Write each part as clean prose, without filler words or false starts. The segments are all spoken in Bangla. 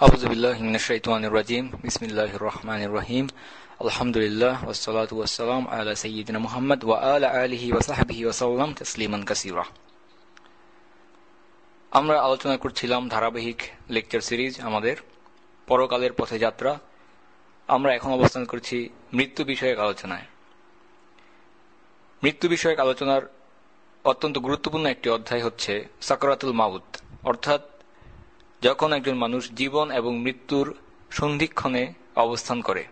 আউযু বিল্লাহি মিনাশ শাইতানির রাজিম বিসমিল্লাহির রহমানির রহিম আলহামদুলিল্লাহ ওয়াসসালাতু ওয়াসসালামু আলা সাইয়্যিদিনা মুহাম্মদ ওয়া আলা আলিহি ওয়া সাহবিহি ওয়া সাল্লাম তাসলিমান কাসীরা। আমরা আলোচনা করছিলাম ধারাবাহিক লেকচার সিরিজ আমাদের পরকালের পথে যাত্রা। আমরা এখন অবস্থান করছি মৃত্যু বিষয়ক আলোচনায়। মৃত্যু বিষয়ক আলোচনার অত্যন্ত গুরুত্বপূর্ণ একটি অধ্যায় হচ্ছে সাকরাতুল মাউত, অর্থাৎ যখন একজন মানুষ জীবন এবং মৃত্যুর সন্ধিক্ষণে অবস্থান করে,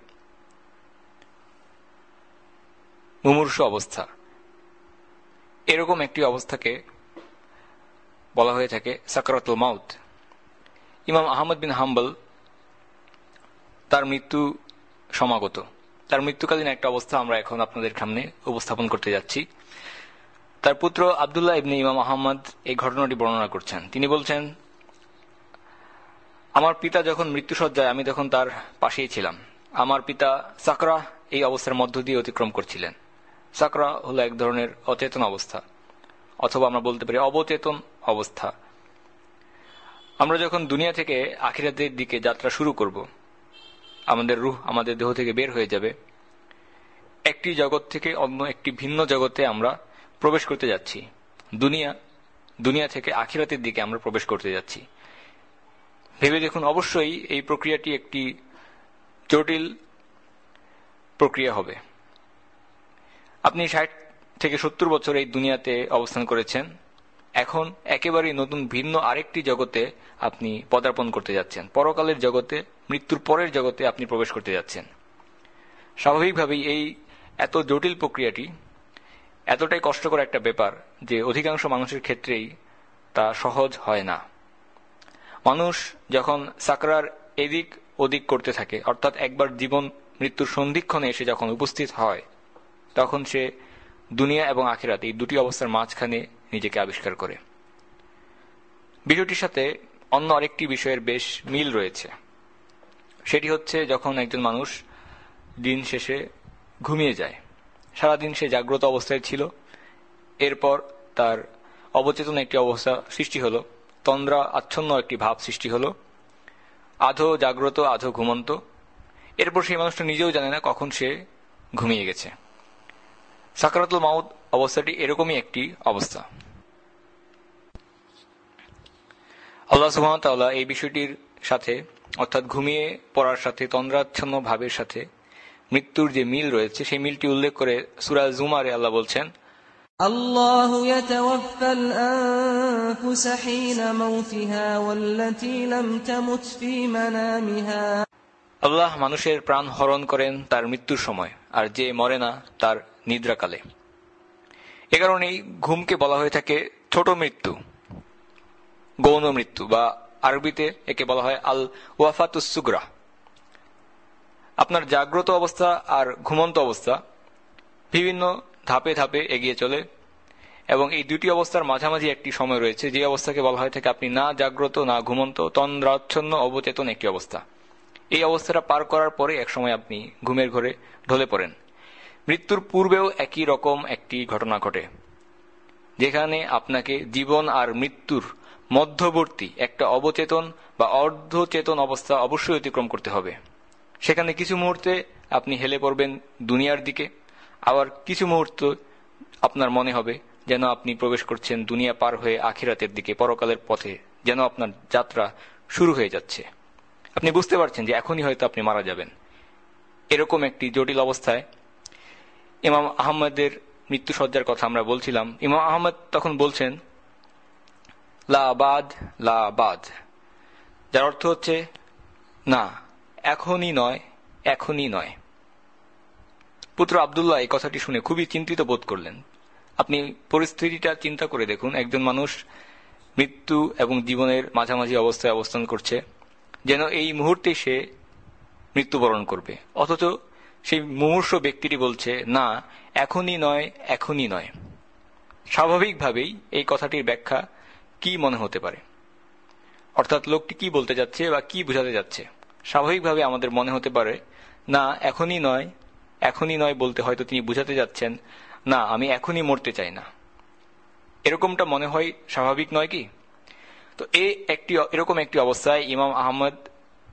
মুমূর্ষু অবস্থা। এরকম একটি অবস্থাকে বলা হয়ে থাকে সাকরাতুল মাউত। ইমাম আহমদ বিন হাম্বল তার মৃত্যু সমাগত, তার মৃত্যুকালীন একটা অবস্থা আমরা এখন আপনাদের সামনে উপস্থাপন করতে যাচ্ছি। তার পুত্র আব্দুল্লাহ ইবনে ইমাম আহমদ এই ঘটনাটি বর্ণনা করছেন। তিনি বলছেন, আমার পিতা যখন মৃত্যুসজ্জায়, আমি তখন তার পাশেই ছিলাম। আমার পিতা সাকরা এই অবস্থার মধ্য দিয়ে অতিক্রম করছিলেন। সাকরা হলো এক ধরনের অচেতন অবস্থা, অথবা আমরা বলতে পারি অবচেতন অবস্থা। আমরা যখন দুনিয়া থেকে আখিরাতের দিকে যাত্রা শুরু করব, আমাদের রূহ আমাদের দেহ থেকে বের হয়ে যাবে, একটি জগৎ থেকে অন্য একটি ভিন্ন জগতে আমরা প্রবেশ করতে যাচ্ছি। দুনিয়া থেকে আখিরাতের দিকে আমরা প্রবেশ করতে যাচ্ছি। ভেবে দেখুন, অবশ্যই এই প্রক্রিয়াটি একটি জটিল প্রক্রিয়া হবে। আপনি 60 থেকে 70 বছর এই দুনিয়াতে অবস্থান করেছেন, এখন একেবারেই নতুন ভিন্ন আরেকটি জগতে আপনি পদার্পণ করতে যাচ্ছেন। পরকালের জগতে, মৃত্যুর পরের জগতে আপনি প্রবেশ করতে যাচ্ছেন। স্বাভাবিকভাবেই এই এত জটিল প্রক্রিয়াটি এতটাই কষ্টকর একটা ব্যাপার যে অধিকাংশ মানুষের ক্ষেত্রেই তা সহজ হয় না। মানুষ যখন সাকরার এদিক ওদিক করতে থাকে, অর্থাৎ একবার জীবন মৃত্যুর সন্ধিক্ষণে এসে যখন উপস্থিত হয়, তখন সে দুনিয়া এবং আখিরাত এই দুটি অবস্থার মাঝখানে নিজেকে আবিষ্কার করে। বিষয়টির সাথে অন্য আরেকটি বিষয়ের বেশ মিল রয়েছে। সেটি হচ্ছে যখন একজন মানুষ দিন শেষে ঘুমিয়ে যায়। সারাদিন সে জাগ্রত অবস্থায় ছিল, এরপর তার অবচেতন একটি অবস্থা সৃষ্টি হলো, তন্দ্রা আচ্ছন্ন একটি ভাব সৃষ্টি হলো, আধো জাগ্রত আধো ঘুমন্ত। এরপর সেই মানুষটা নিজেও জানে না কখন সে ঘুমিয়ে গেছে। সাকরাতুল মাউত অবস্থাটি এরকমই একটি অবস্থা। আল্লাহ সুবহানাহু ওয়া তাআলা এই বিষয়টির সাথে, অর্থাৎ ঘুমিয়ে পড়ার সাথে, তন্দ্রাচ্ছন্ন ভাবের সাথে মৃত্যুর যে মিল রয়েছে, সেই মিলটি উল্লেখ করে সূরা জুমারে আল্লাহ বলছেন, আল্লাহু ইয়াতাওয়াফাল আনফুসা হিনা মাউতিহা ওয়াল্লাতী লাম তামুত ফী মানামিহা। আল্লাহ মানুষের প্রাণ হরণ করেন তার মৃত্যুর সময়, আর যে মরে না তার নিদ্রাকালে। এ কারণেই ঘুমকে বলা হয়ে থাকে ছোট মৃত্যু, গৌণ মৃত্যু, বা আরবিতে একে বলা হয় আল ওয়াফাতুস সুগরা। আপনার জাগ্রত অবস্থা আর ঘুমন্ত অবস্থা বিভিন্ন ধাপে ধাপে এগিয়ে চলে, এবং এই দুটি অবস্থার মাঝামাঝি একটি সময় রয়েছে, যে অবস্থাকে বলা হয়ে থাকে আপনি না জাগ্রত না ঘুমন্ত, তন্দ্রাচ্ছন্ন অবচেতন একটি অবস্থা। এই অবস্থাটা পার করার পরে একসময় আপনি ঘুমের ঘোরে ঢলে পড়েন। মৃত্যুর পূর্বেও একই রকম একটি ঘটনা ঘটে, যেখানে আপনাকে জীবন আর মৃত্যুর মধ্যবর্তী একটা অবচেতন বা অর্ধচেতন অবস্থা অবশ্যই অতিক্রম করতে হবে। সেখানে কিছু মুহূর্তে আপনি হেলে পড়বেন দুনিয়ার দিকে, আবার কিছু মুহূর্ত আপনার মনে হবে যেন আপনি প্রবেশ করছেন দুনিয়া পার হয়ে আখিরাতের দিকে, পরকালের পথে, যেন আপনার যাত্রা শুরু হয়ে যাচ্ছে। আপনি বুঝতে পারছেন যে এখনই হয়তো আপনি মারা যাবেন। এরকম একটি জটিল অবস্থায় ইমাম আহমদের মৃত্যুসজ্জার কথা আমরা বলছিলাম। ইমাম আহমদ তখন বলছেন লা বাদ, লা বাদ, যার অর্থ হচ্ছে না, এখনই নয়, এখনই নয়। পুত্র আব্দুল্লাহ এই কথাটি শুনে খুবই চিন্তিত বোধ করলেন। আপনি পরিস্থিতিটা চিন্তা করে দেখুন, একজন মানুষ মৃত্যু এবং জীবনের মাঝামাঝি অবস্থায় অবস্থান করছে, যেন এই মুহূর্তে সে মৃত্যুবরণ করবে, অথচ সেই মুমূর্ষু ব্যক্তিটি বলছে না, এখনই নয়, এখনই নয়। স্বাভাবিকভাবেই এই কথাটির ব্যাখ্যা কি মনে হতে পারে, অর্থাৎ লোকটি কি বলতে যাচ্ছে বা কি বোঝাতে যাচ্ছে? স্বাভাবিকভাবে আমাদের মনে হতে পারে না, এখনই নয়, এখনই নয় বলতে হয়তো তিনি বুঝাতে যাচ্ছেন না, আমি এখনই মরতে চাই না। এরকমটা মনে হয় স্বাভাবিক নয় কি? তো এরকম একটি অবস্থায় ইমাম আহমদ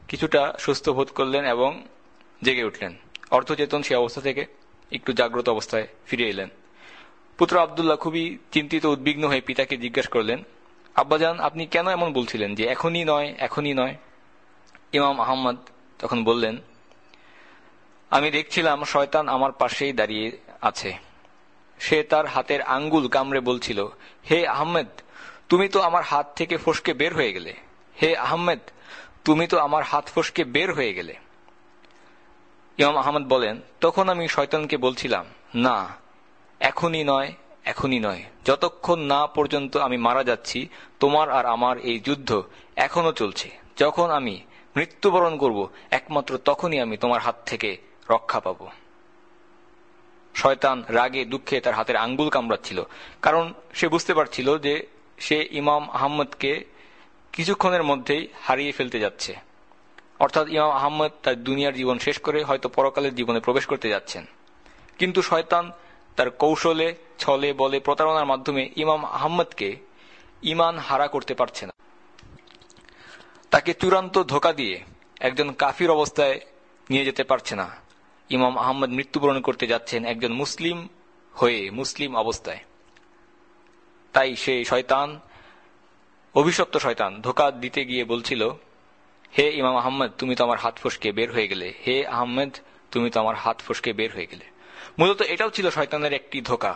কিছুটা সুস্থ বোধ করলেন এবং জেগে উঠলেন। অর্ধচেতন সে অবস্থা থেকে একটু জাগ্রত অবস্থায় ফিরে এলেন। পুত্র আব্দুল্লাহ খুবই চিন্তিত উদ্বিগ্ন হয়ে পিতাকে জিজ্ঞাসা করলেন, আব্বাজান, আপনি কেন এমন বলছিলেন যে এখনই নয়, এখনই নয়? ইমাম আহমদ তখন বললেন, আমি দেখছিলাম শয়তান আমার পাশেই দাঁড়িয়ে আছে। সে তার হাতের আঙ্গুল কামড়ে বলছিল, হে আহমেদ, তুমি তো আমার হাত থেকে ফসকে বের হয়ে গেলে। হে আহমেদ, তুমি তো আমার হাত ফসকে বের হয়ে গেলে। ইমাম আহমদ বলেন, তখন আমি শয়তানকে বলছিলাম, না, এখনই নয়, এখনই নয়, যতক্ষণ না পর্যন্ত আমি মারা যাচ্ছি তোমার আর আমার এই যুদ্ধ এখনো চলছে। যখন আমি মৃত্যুবরণ করব একমাত্র তখনই আমি তোমার হাত থেকে রক্ষা পাব। শয়তান রাগে দুঃখে তার হাতের আঙ্গুল কামড়াচ্ছিল, কারণ সে বুঝতে পারছিল যে সে ইমাম আহমদকে কিছুক্ষণের মধ্যেই হারিয়ে ফেলতে যাচ্ছে। অর্থাৎ ইমাম আহমদ তার দুনিয়ার জীবন শেষ করে হয়তো পরকালের জীবনে প্রবেশ করতে যাচ্ছেন। কিন্তু শয়তান তার কৌশলে, ছলে, বলে, প্রতারণার মাধ্যমে ইমাম আহমদকে ঈমান হারা করতে পারছে না। তাকে চূড়ান্ত ধোঁকা দিয়ে একজন কাফির অবস্থায় নিয়ে যেতে পারছে না। ইমাম আহমদ মৃত্যুবরণ করতে যাচ্ছেন একজন মুসলিম হয়ে, মুসলিম অবস্থায়। তাই সে শয়তান, অভিশপ্ত শয়তান, ধোঁকা দিতে গিয়ে বলছিল, হে ইমাম আহমদ, তুমি তো আমার হাত ফসকে বের হয়ে গেলে। হে আহমেদ, তুমি তো আমার হাত ফসকে বের হয়ে গেলে। মূলত এটাও ছিল শয়তানের একটি ধোঁকা।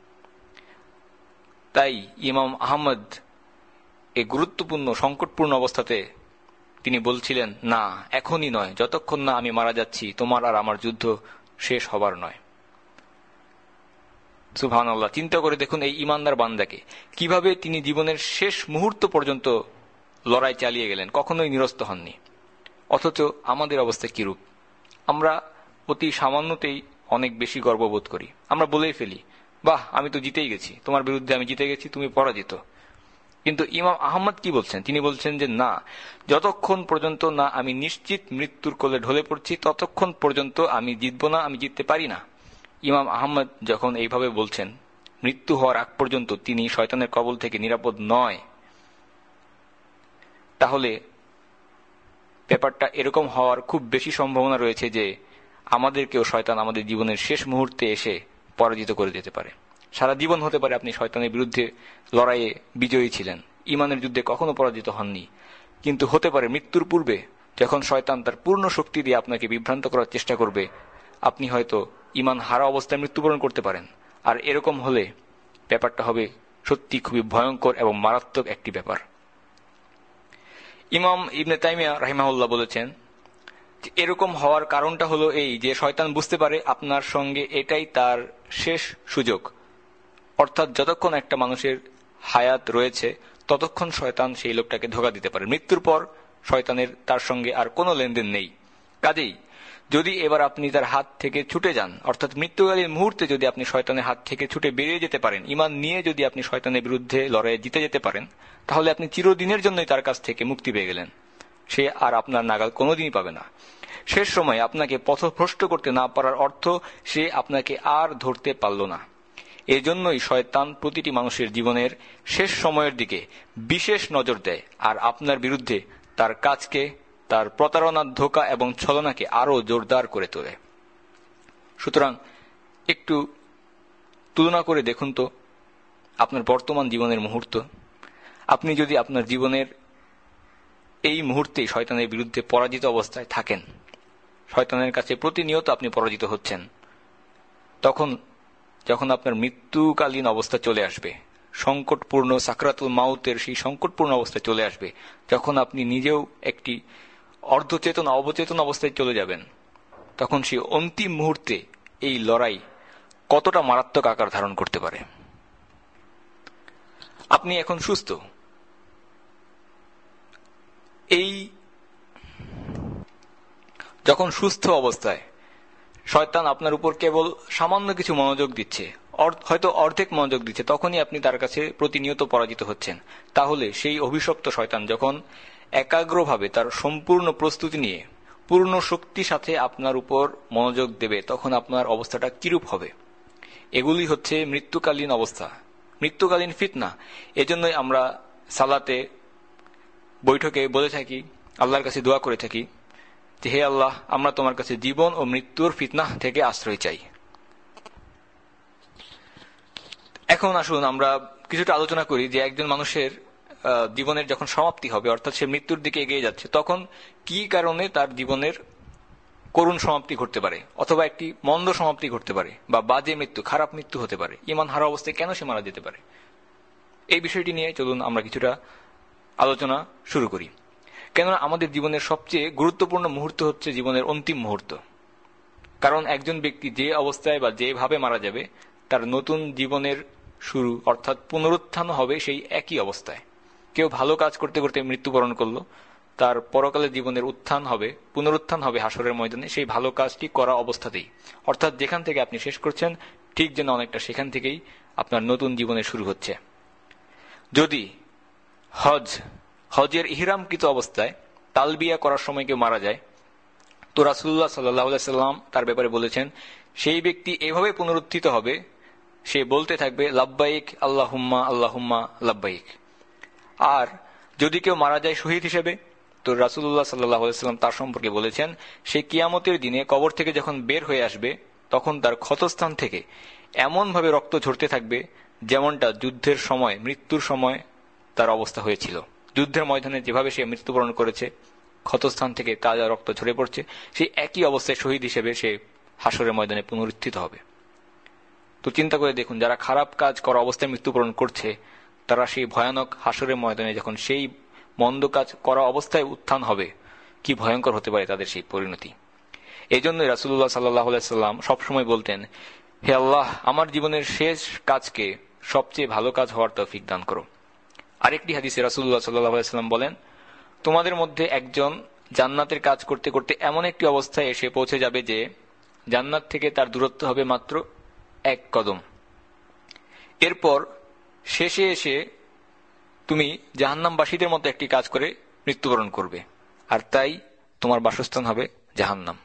তাই ইমাম আহমদ এই গুরুত্বপূর্ণ সংকটপূর্ণ অবস্থাতে তিনি বলছিলেন, না, এখনই নয়, যতক্ষণ না আমি মারা যাচ্ছি তোমার আর আমার যুদ্ধ শেষ হবার নয়। সুবহানাল্লাহ, চিন্তা করে দেখুন এই ইমানদার বান্দাকে, কিভাবে তিনি জীবনের শেষ মুহূর্ত পর্যন্ত লড়াই চালিয়ে গেলেন, কখনোই নিরস্ত হননি। অথচ আমাদের অবস্থা কিরূপ? আমরা অতি সামান্যতেই অনেক বেশি গর্ববোধ করি। আমরা বলেই ফেলি, বাহ, আমি তো জিতেই গেছি, তোমার বিরুদ্ধে আমি জিতে গেছি, তুমি পরাজিত। কিন্তু ইমাম আহমদ কি বলছেন? তিনি বলছেন যে না, যতক্ষণ পর্যন্ত না আমি নিশ্চিত মৃত্যুর কোলে ঢলে পড়ছি ততক্ষণ পর্যন্ত আমি জিতব না, আমি জিততে পারি না। ইমাম আহমদ যখন এইভাবে বলছেন, মৃত্যু হওয়ার আগ পর্যন্ত তিনি শয়তানের কবল থেকে নিরাপদ নয়, তাহলে ব্যাপারটা এরকম হওয়ার খুব বেশি সম্ভাবনা রয়েছে যে আমাদেরকেও শয়তান আমাদের জীবনের শেষ মুহূর্তে এসে পরাজিত করে দিতে পারে। সারা জীবন হতে পারে আপনি শয়তানের বিরুদ্ধে লড়াইয়ে বিজয়ী ছিলেন, ইমানের যুদ্ধে কখনো পরাজিত হননি, কিন্তু হতে পারে মৃত্যুর পূর্বে যখন শয়তান তার পূর্ণ শক্তি দিয়ে আপনাকে বিভ্রান্ত করার চেষ্টা করবে, আপনি হয়তো ইমান হারা অবস্থায় মৃত্যুবরণ করতে পারেন। আর এরকম হলে ব্যাপারটা হবে সত্যি খুবই ভয়ঙ্কর এবং মারাত্মক একটি ব্যাপার। ইমাম ইবনে তাইমিয়া রাহিমাহুল্লাহ বলেছেন, এরকম হওয়ার কারণটা হলো এই যে শয়তান বুঝতে পারে আপনার সঙ্গে এটাই তার শেষ সুযোগ। অর্থাৎ যতক্ষণ একটা মানুষের হায়াত রয়েছে ততক্ষণ শয়তান সেই লোকটাকে ধোঁকা দিতে পারে। মৃত্যুর পর শয়তানের তার সঙ্গে আর কোনো লেনদেন নেই। কাজেই যদি এবার আপনি তার হাত থেকে ছুটে যান, অর্থাৎ মৃত্যুকালীন মুহূর্তে যদি আপনি শয়তানের হাত থেকে ছুটে বেরিয়ে যেতে পারেন, ঈমান নিয়ে যদি আপনি শয়তানের বিরুদ্ধে লড়াইয়ে জিতে যেতে পারেন, তাহলে আপনি চিরদিনের জন্যই তার কাছ থেকে মুক্তি পেয়ে গেলেন। সে আর আপনার নাগাল কোনোদিনই পাবে না। শেষ সময় আপনাকে পথভ্রষ্ট করতে না পারার অর্থ সে আপনাকে আর ধরতে পারল না। এজন্যই শয়তান প্রতিটি মানুষের জীবনের শেষ সময়ের দিকে বিশেষ নজর দেয় আর আপনার বিরুদ্ধে তার কাজকে, তার প্রতারণার ধোঁকা এবং ছলনাকে আরো জোরদার করে তোলে। সুতরাং একটু তুলনা করে দেখুন তো আপনার বর্তমান জীবনের মুহূর্ত। আপনি যদি আপনার জীবনের এই মুহূর্তেই শয়তানের বিরুদ্ধে পরাজিত অবস্থায় থাকেন, শয়তানের কাছে প্রতিনিয়ত আপনি পরাজিত হচ্ছেন, তখন যখন আপনার মৃত্যুকালীন অবস্থা চলে আসবে, সংকটপূর্ণ সাকরাতুল মাউতের সেই সংকটপূর্ণ অবস্থায় চলে আসবে, যখন আপনি নিজেও একটি অর্ধচেতন অবচেতন অবস্থায় চলে যাবেন, তখন সেই অন্তিম মুহূর্তে এই লড়াই কতটা মারাত্মক আকার ধারণ করতে পারে। আপনি এখন সুস্থ, এই যখন সুস্থ অবস্থায় শয়তান আপনার উপর কেবল সামান্য কিছু মনোযোগ দিচ্ছে, হয়তো অর্ধেক মনোযোগ দিচ্ছে, তখনই আপনি তার কাছে প্রতিনিয়ত পরাজিত হচ্ছেন। তাহলে সেই অভিশপ্ত শয়তান যখন একাগ্রভাবে তার সম্পূর্ণ প্রস্তুতি নিয়ে পূর্ণ শক্তির সাথে আপনার উপর মনোযোগ দেবে, তখন আপনার অবস্থাটা কিরূপ হবে? এগুলি হচ্ছে মৃত্যুকালীন অবস্থা, মৃত্যুকালীন ফিতনা। এজন্যই আমরা সালাতে, বৈঠকে বলে থাকি, আল্লাহর কাছে দোয়া করে থাকি, যে হে আল্লাহ, আমরা তোমার কাছে জীবন ও মৃত্যুর ফিতনাহ থেকে আশ্রয় চাই। এখন আসুন আমরা কিছুটা আলোচনা করি যে একজন মানুষের জীবনের যখন সমাপ্তি হবে, অর্থাৎ সে মৃত্যুর দিকে এগিয়ে যাচ্ছে, তখন কি কারণে তার জীবনের করুণ সমাপ্তি ঘটতে পারে, অথবা একটি মন্দ সমাপ্তি ঘটতে পারে, বা বাজে মৃত্যু, খারাপ মৃত্যু হতে পারে, ঈমান হারা অবস্থায় কেন সে মারা যেতে পারে। এই বিষয়টি নিয়ে চলুন আমরা কিছুটা আলোচনা শুরু করি। কেননা আমাদের জীবনের সবচেয়ে গুরুত্বপূর্ণ মুহূর্ত হচ্ছে জীবনের অন্তিম মুহূর্ত। কারণ একজন ব্যক্তি যে অবস্থায় বা যেভাবে মারা যাবে, তার নতুন জীবনের শুরু অর্থাৎ পুনরুত্থান হবে সেই একই অবস্থায়। কেউ ভালো কাজ করতে করতে মৃত্যুবরণ করলো, তার পরকালের জীবনের উত্থান হবে, পুনরুত্থান হবে হাসরের ময়দানে সেই ভালো কাজটি করা অবস্থাতেই। অর্থাৎ যেখান থেকে আপনি শেষ করছেন ঠিক যেন অনেকটা সেখান থেকেই আপনার নতুন জীবনের শুরু হচ্ছে। যদি হজের ইহরামকৃত অবস্থায় তালবিয়া করার সময় কেউ মারা যায়, তো রাসূলুল্লাহ সাল্লাল্লাহু আলাইহি সাল্লাম তার ব্যাপারে বলেছেন সেই ব্যক্তি এভাবে পুনরুত্থিত হবে, সে বলতে থাকবে লাব্বাইক আল্লাহুম্মা আল্লাহুম্মা লাব্বাইক। আর যদি কেউ মারা যায় শহীদ হিসেবে, তো রাসূলুল্লাহ সাল্লাল্লাহু আলাইহি সাল্লাম তার সম্পর্কে বলেছেন সে কিয়ামতের দিনে কবর থেকে যখন বের হয়ে আসবে, তখন তার ক্ষতস্থান থেকে এমন ভাবে রক্ত ঝরতে থাকবে যেমনটা যুদ্ধের সময়, মৃত্যুর সময় তার অবস্থা হয়েছিল। যুদ্ধের ময়দানে যেভাবে সে মৃত্যুবরণ করেছে, ক্ষতস্থান থেকে তাজা রক্ত ঝরে পড়ছে, সেই একই অবস্থায় শহীদ হিসেবে সে হাসরের ময়দানে পুনরুত্থিত হবে। তো চিন্তা করে দেখুন, যারা খারাপ কাজ করা অবস্থায় মৃত্যুবরণ করছে, তারা সেই ভয়ানক হাসরের ময়দানে যখন সেই মন্দ কাজ করা অবস্থায় উত্থান হবে, কি ভয়ঙ্কর হতে পারে তাদের সেই পরিণতি। এই জন্যই রাসূলুল্লাহ সাল্লাল্লাহু আলাইহি সাল্লাম সবসময় বলতেন, হে আল্লাহ, আমার জীবনের শেষ কাজকে সবচেয়ে ভালো কাজ হওয়ার তৌফিক দান করো। আরেকটি হাদিসে রাসূলুল্লাহ সাল্লাল্লাহু আলাইহি সাল্লাম বলেন, তোমাদের মধ্যে একজন জান্নাতের কাজ করতে করতে এমন একটি অবস্থায় এসে পৌঁছে যাবে যে জান্নাত থেকে তার দূরত্ব হবে মাত্র 1 কদম। এরপর শেষে এসে তুমি জাহান্নামবাসীদের মতো একটি কাজ করে মৃত্যুবরণ করবে, আর তাই তোমার বাসস্থান হবে জাহান্নাম।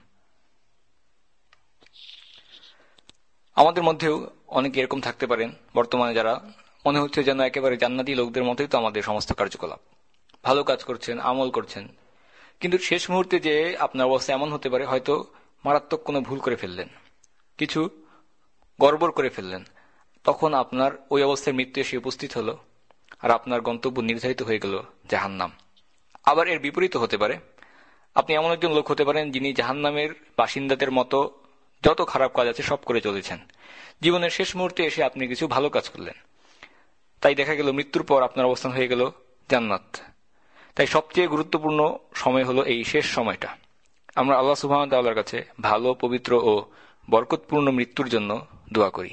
আমাদের মধ্যেও অনেকে এরকম থাকতে পারেন বর্তমানে, যারা মনে হচ্ছে যেন একেবারে জান্নাতি লোকদের মতোই তো আমাদের সমস্ত কার্যকলাপ, ভালো কাজ করছেন, আমল করছেন, কিন্তু শেষ মুহূর্তে যে আপনার অবস্থা এমন হতে পারে হয়তো মারাত্মক কোনো ভুল করে ফেললেন, কিছু গড়বড় করে ফেললেন, তখন আপনার ওই অবস্থায় মৃত্যু এসে উপস্থিত হলো, আর আপনার গন্তব্য নির্ধারিত হয়ে গেল জাহান্নাম। আবার এর বিপরীত হতে পারে, আপনি এমন একজন লোক হতে পারেন যিনি জাহান্নামের বাসিন্দাদের মতো যত খারাপ কাজ আছে সব করে চলেছেন। জীবনের শেষ মুহূর্তে এসে আপনি কিছু ভালো কাজ করলেন, তাই দেখা গেল মৃত্যুর পর আপনার অবস্থান হয়ে গেল জান্নাত। তাই সবচেয়ে গুরুত্বপূর্ণ সময় হলো এই শেষ সময়টা। আমরা আল্লাহ সুবহানাহু ওয়া তাআলার কাছে ভালো, পবিত্র ও বরকতপূর্ণ মৃত্যুর জন্য দোয়া করি।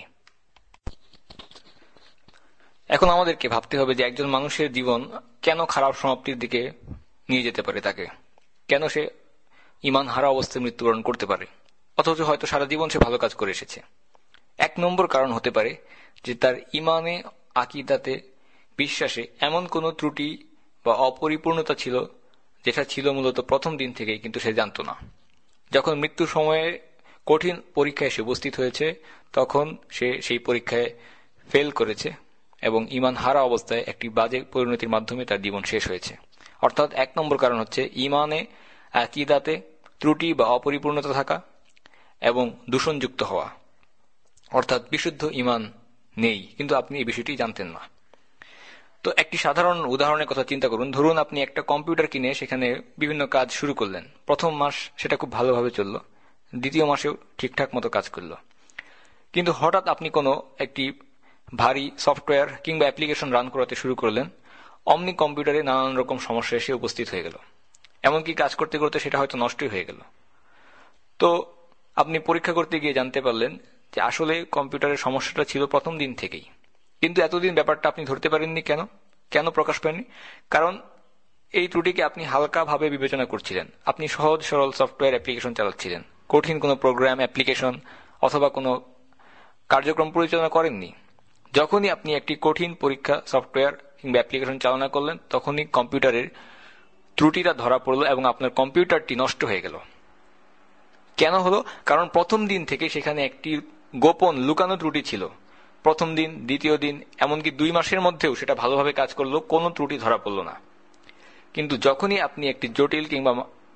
এখন আমাদেরকে ভাবতে হবে যে একজন মানুষের জীবন কেন খারাপ সমাপ্তির দিকে নিয়ে যেতে পারে, তাকে কেন সে ঈমান হারা অবস্থায় মৃত্যুবরণ করতে পারে, অথচ হয়তো সারা জীবন সে ভালো কাজ করে এসেছে। 1 নম্বর কারণ হতে পারে যে তার ঈমানে, আকীদাতে, বিশ্বাসে এমন কোনো ত্রুটি বা অপরিপূর্ণতা ছিল যেটা ছিল মূলত প্রথম দিন থেকেই, কিন্তু সে জানত না। যখন মৃত্যুর সময়ে কঠিন পরীক্ষায় সে উপস্থিত হয়েছে, তখন সে সেই পরীক্ষায় ফেল করেছে এবং ঈমান হারা অবস্থায় একটি বাজে পরিণতির মাধ্যমে তার জীবন শেষ হয়েছে। অর্থাৎ 1 নম্বর কারণ হচ্ছে ঈমানে, আকীদাতে ত্রুটি বা অপরিপূর্ণতা থাকা এবং দূষণযুক্ত হওয়া, অর্থাৎ বিশুদ্ধ ঈমান নেই, কিন্তু আপনি এই বিষয়টি জানতেন না। তো একটি সাধারণ উদাহরণের কথা চিন্তা করুন। ধরুন আপনি একটা কম্পিউটার কিনে সেখানে বিভিন্ন কাজ শুরু করলেন। প্রথম মাস সেটা খুব ভালোভাবে চলল, দ্বিতীয় মাসেও ঠিকঠাক মতো কাজ করল, কিন্তু হঠাৎ আপনি কোনো একটি ভারী সফটওয়্যার কিংবা অ্যাপ্লিকেশন রান করাতে শুরু করলেন, অমনি কম্পিউটারে নানান রকম সমস্যা এসে উপস্থিত হয়ে গেল, এমনকি কাজ করতে করতে সেটা হয়তো নষ্টই হয়ে গেল। তো আপনি পরীক্ষা করতে গিয়ে জানতে পারলেন যে আসলে কম্পিউটারের সমস্যাটা ছিল প্রথম দিন থেকেই, কিন্তু এতদিন ব্যাপারটা আপনি ধরতে পারেননি। কেন প্রকাশ পায়নি? কারণ এই ত্রুটিকে আপনি হালকাভাবে বিবেচনা করছিলেন। আপনি সহজ সরল সফটওয়্যার অ্যাপ্লিকেশন চালাচ্ছিলেন, কঠিন কোনো প্রোগ্রাম, অ্যাপ্লিকেশন অথবা কোনো কার্যক্রম পরিচালনা করেননি। যখনই আপনি একটি কঠিন পরীক্ষা সফটওয়্যার কিংবা অ্যাপ্লিকেশন চালনা করলেন, তখনই কম্পিউটারের ত্রুটিটা ধরা পড়ল এবং আপনার কম্পিউটারটি নষ্ট হয়ে গেল। কেন হলো? কারণ প্রথম দিন থেকে সেখানে একটি গোপন লুকানো ত্রুটি ছিল। প্রথম দিন, দ্বিতীয় দিন, এমনকি 2 মাসের মধ্যেও সেটা ভালোভাবে কাজ করলো, কোনো ত্রুটি ধরা পড়ল না। কিন্তু যখনই আপনি একটি জটিল কিংবা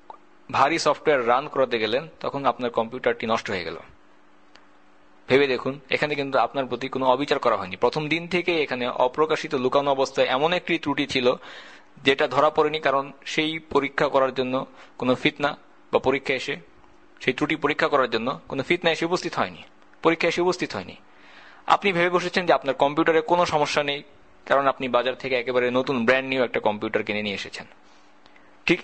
ভারী সফটওয়্যার রান করাতে গেলেন, তখন আপনার কম্পিউটারটি নষ্ট হয়ে গেল। ভেবে দেখুন, এখানে কিন্তু আপনার প্রতি কোনো অবিচার করা হয়নি। প্রথম দিন থেকে এখানে অপ্রকাশিত লুকানো অবস্থায় এমন একটি ত্রুটি ছিল যেটা ধরা পড়েনি, কারণ সেই পরীক্ষা করার জন্য কোনো ফিতনা বা পরীক্ষা এসে সেই ত্রুটি পরীক্ষা করার জন্য কোনো ফিতনা এসে উপস্থিত হয়নি, পরীক্ষা এসে উপস্থিত হয়নি। আপনি ভেবে বসেছেন যে আপনার কম্পিউটারে কোনো সমস্যা নেই, কারণ আপনি বাজার থেকে একেবারে নতুন ব্র্যান্ড নিউ একটা কম্পিউটার কিনে নিয়ে এসেছেন। ঠিক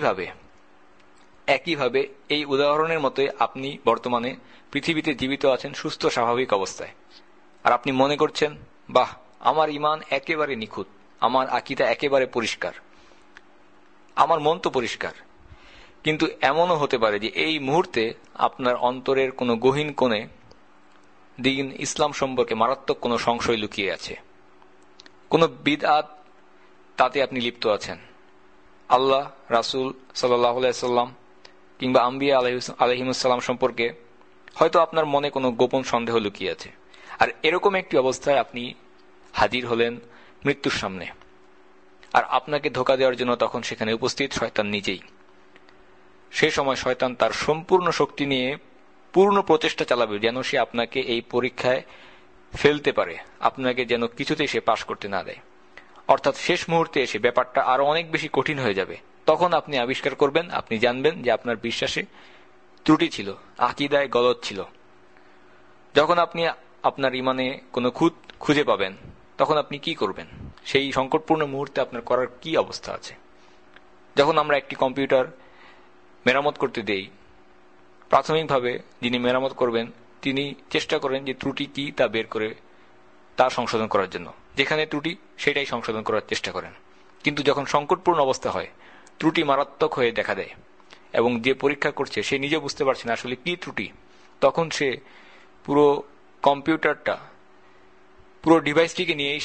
একইভাবে এই উদাহরণের মতোই আপনি বর্তমানে পৃথিবীতে জীবিত আছেন সুস্থ স্বাভাবিক অবস্থায়, আর আপনি মনে করছেন, বাহ, আমার ঈমান একেবারে নিখুঁত, আমার আকীদা একেবারে পরিষ্কার, আমার মন তো পরিষ্কার। কিন্তু এমনও হতে পারে যে এই মুহূর্তে আপনার অন্তরের কোনো গহীন কোণে দ্বীন ইসলাম সম্পর্কে মারাত্মক কোনো সংশয় লুকিয়ে আছে, কোনো বিদআত তাতে আপনি লিপ্ত আছেন। আল্লাহ, রাসূল সাল্লাল্লাহু আলাইহি সাল্লাম কিংবা আম্বিয়া আলাইহিমুসসালাম সম্পর্কে হয়তো আপনার মনে কোনো গোপন সন্দেহ লুকিয়ে আছে। আর এরকম একটি অবস্থায় আপনি হাজির হলেন মৃত্যুর সামনে, আর আপনাকে ধোঁকা দেওয়ার জন্য তখন সেখানে উপস্থিত শয়তান নিজেই। সেই সময় শয়তান তার সম্পূর্ণ শক্তি নিয়ে পূর্ণ প্রচেষ্টা চালাবে যেন সে আপনাকে এই পরীক্ষায় ফেলতে পারে, আপনাকে যেন কিছুতেই সে পাশ করতে না দেয়। অর্থাৎ শেষ মুহূর্তে এসে ব্যাপারটা আরো অনেক বেশি কঠিন হয়ে যাবে। তখন আপনি আবিষ্কার করবেন, আপনি জানবেন যে আপনার বিশ্বাসে ত্রুটি ছিল, আকীদায় গলদ ছিল। যখন আপনি আপনার ঈমানে কোনো খুঁত খুঁজে পাবেন, তখন আপনি কি করবেন? সেই সংকটপূর্ণ মুহূর্তে আপনার করার কি অবস্থা আছে? যখন আমরা একটি কম্পিউটার মেরামত করতে দেই, প্রাথমিকভাবে যিনি মেরামত করবেন তিনি চেষ্টা করেন যে ত্রুটি কি তা বের করে তা সংশোধন করার জন্য, যেখানে ত্রুটি সেটাই সংশোধন করার চেষ্টা করেন। কিন্তু যখন সংকটপূর্ণ অবস্থা হয়, ত্রুটি মারাত্মক হয়ে দেখা দেয় এবং যে পরীক্ষা করছে সে নিজে বুঝতে পারছে না আসলে কি ত্রুটি, তখন সে পুরো কম্পিউটারটা, পুরো ডিভাইসটিকে নিয়েই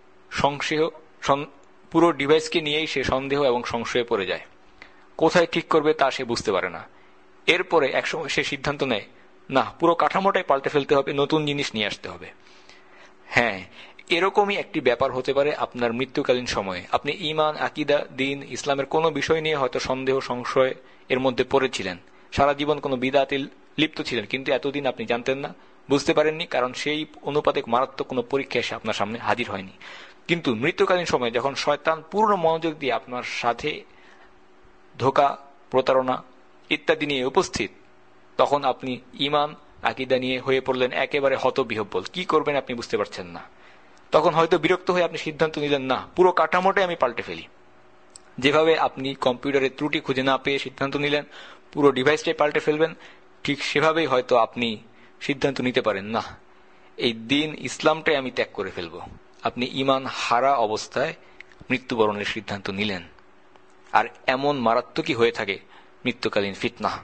সে সন্দেহ এবং সংশয়ে পড়ে যায়। কোথায় ঠিক করবে তা সে বুঝতে পারে না। এরপরে একসময় সে সিদ্ধান্ত নেয়, না, পুরো কাঠামোটাই পাল্টে ফেলতে হবে, নতুন জিনিস নিয়ে আসতে হবে। হ্যাঁ, এরকমই একটি ব্যাপার হতে পারে আপনার মৃত্যুকালীন সময়ে। আপনি ঈমান, আকীদা, দ্বীন, ইসলামের কোনো বিষয় নিয়ে হয়তো সন্দেহ সংশয় এর মধ্যে পড়েছিলেন, সারা জীবন কোনো বিদআতে লিপ্ত ছিলেন, কিন্তু এতদিন আপনি জানতেন না, বুঝতে পারেননি, কারণ সেই অনুপাতে মারাত্মক কোনো পরীক্ষা এসে আপনার সামনে হাজির হয়নি। কিন্তু মৃত্যুকালীন সময়ে যখন শয়তান পূর্ণ মনোযোগ দিয়ে আপনার সাথে ধোঁকা, প্রতারণা ইত্যাদি নিয়ে উপস্থিত, তখন আপনি ঈমান, আকীদা নিয়ে হয়ে পড়লেন একেবারে হতবিহ্বল। কি করবেন আপনি বুঝতে পারছেন না। তখন হয়তো বিরক্ত হয়ে আপনি সিদ্ধান্ত নিলেন, না, পুরো কাঠামোটাই আমি পাল্টে ফেলি। যেভাবে আপনি কম্পিউটারের ত্রুটি খুঁজে না পেয়ে সিদ্ধান্ত নিলেন পুরো ডিভাইসটাই পাল্টে ফেলবেন, ঠিক সেভাবেই হয়তো আপনি সিদ্ধান্ত নিতে পারেন, না, এই দ্বীন ইসলামটাই আমি ত্যাগ করে ফেলব। আপনি ঈমান হারা অবস্থায় মৃত্যুবরণের সিদ্ধান্ত নিলেন। আর এমন মারাত্মকই হয়ে থাকে মৃত্যুকালীন ফিতনা।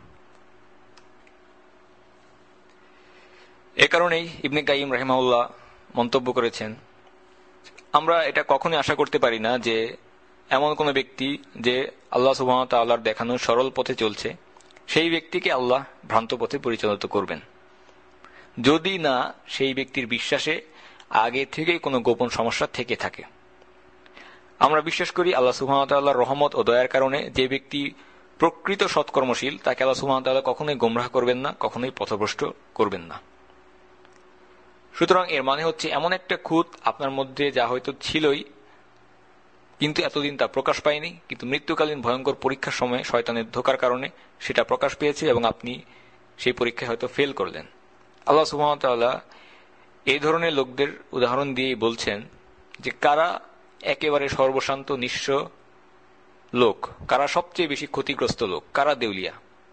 এ কারণেই ইবনে কাইয়িম রাহিমাহুল্লাহ মন্তব্য করেছেন, আমরা এটা কখনোই আশা করতে পারি না যে এমন কোন ব্যক্তি যে আল্লাহ সুবহানাহু ওয়া তাআলার দেখানো সরল পথে চলছে, সেই ব্যক্তিকে আল্লাহ ভ্রান্ত পথে পরিচালিত করবেন, যদি না সেই ব্যক্তির বিশ্বাসে আগে থেকেই কোনো গোপন সমস্যা থেকে থাকে। আমরা বিশ্বাস করি আল্লাহ সুবহানাহু ওয়া তাআলার রহমত ও দয়ার কারণে যে ব্যক্তি প্রকৃত সৎকর্মশীল তাকে আল্লাহ সুবহানাহু ওয়া তাআলা কখনোই গোমরাহ করবেন না, কখনোই পথভ্রষ্ট করবেন না। সুতরাং এর মানে হচ্ছে এমন একটা খুঁত আপনার মধ্যে যা হয়তো ছিলই, কিন্তু এতদিন তা প্রকাশ পায়নি, কিন্তু মৃত্যুকালীন ভয়ঙ্কর পরীক্ষার সময় শয়তানের ধোঁকার কারণে সেটা প্রকাশ পেয়েছে এবং আপনি সেই পরীক্ষায় হয়তো ফেল করলেন। আল্লাহ সুবহানাহু ওয়া তাআলা এই ধরনের লোকদের উদাহরণ দিয়ে বলছেন যে কারা একেবারে সর্বশান্ত নিঃস্ব লোক, কারা সবচেয়ে বেশি ক্ষতিগ্রস্ত লোক, কারা দেউলিয়া।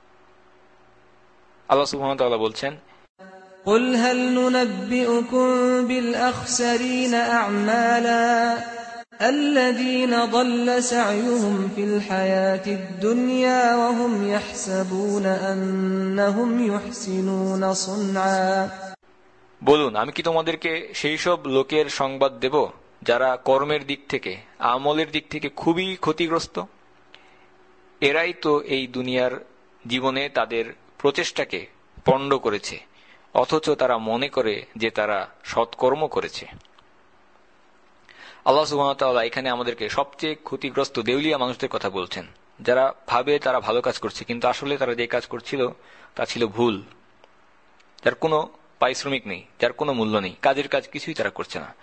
আল্লাহ সুবহানাহু ওয়া তাআলা বলছেন, قُلْ هَلْ نُنَبِّئُكُم بِالْأَخْسَرِينَ أَعْمَالًا الَّذِينَ ضَلَّ سَعْيُهُمْ فِي الْحَيَاةِ الدُّنْيَا وَهُمْ يَحْسَبُونَ أَنَّهُمْ يُحْسِنُونَ صُنْعًا। বলুন, আমি কি তোমাদেরকে সেই সব লোকের সংবাদ দেব যারা কর্মের দিক থেকে, আমলের দিক থেকে খুবই ক্ষতিগ্রস্ত? এরাই তো এই দুনিয়ার জীবনে তাদের প্রচেষ্টাকে পণ্ড করেছে, অথচ তারা মনে করে যে তারা সৎকর্ম করেছে। আল্লাহ সুবহানাহু ওয়া তাআলা এখানে আমাদেরকে সবচেয়ে ক্ষতিগ্রস্ত দেউলিয়া মানুষদের কথা বলছেন। যারা ভাবে তারা ভালো কাজ করছে, কিন্তু আসলে তারা যে কাজ করছিল তা ছিল ভুল, যার কোনো পারিশ্রমিক নেই, যার কোনো মূল্য নেই, কাজের কাজ কিছুই তারা করছে না।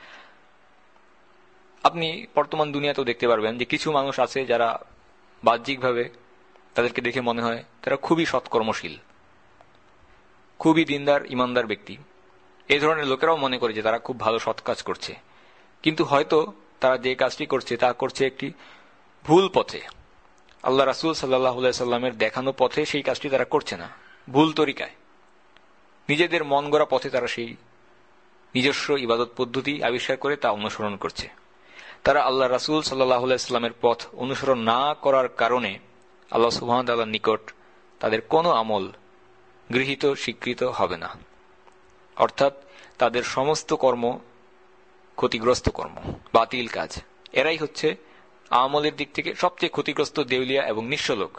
আপনি বর্তমান দুনিয়াতেও দেখতে পারবেন যে কিছু মানুষ আছে যারা বাহ্যিকভাবে তাদেরকে দেখে মনে হয় তারা খুবই সৎকর্মশীল, খুবই দিনদার ইমানদার ব্যক্তি। এই ধরনের লোকেরাও মনে করে যে তারা খুব ভালো সৎ কাজ করছে, কিন্তু হয়তো তারা যে কাজটি করছে তা করছে একটি ভুল পথে। আল্লাহ রাসূল সাল্লাল্লাহু আলাইহি সাল্লামের দেখানো পথে সেই কাজটি তারা করছে না, ভুল তরিকায়, নিজেদের মন গড়া পথে তারা সেই নিজস্ব ইবাদত পদ্ধতি আবিষ্কার করে তা অনুসরণ করছে। তারা আল্লাহ রাসূল সাল্লাল্লাহু আলাইহি সাল্লামের পথ অনুসরণ না করার কারণে আল্লাহ সুবহানাহু ওয়া তাআলার নিকট তাদের কোনো আমল গৃহীত স্বীকৃত হবে না, অর্থাৎ তাদের সমস্ত কর্ম ক্ষতিগ্রস্ত কর্ম, বাতিল কাজ। এরাই হচ্ছে আমলের দিক থেকে সবচেয়ে ক্ষতিগ্রস্ত, দেউলিয়া এবং নিঃস্ব লোক।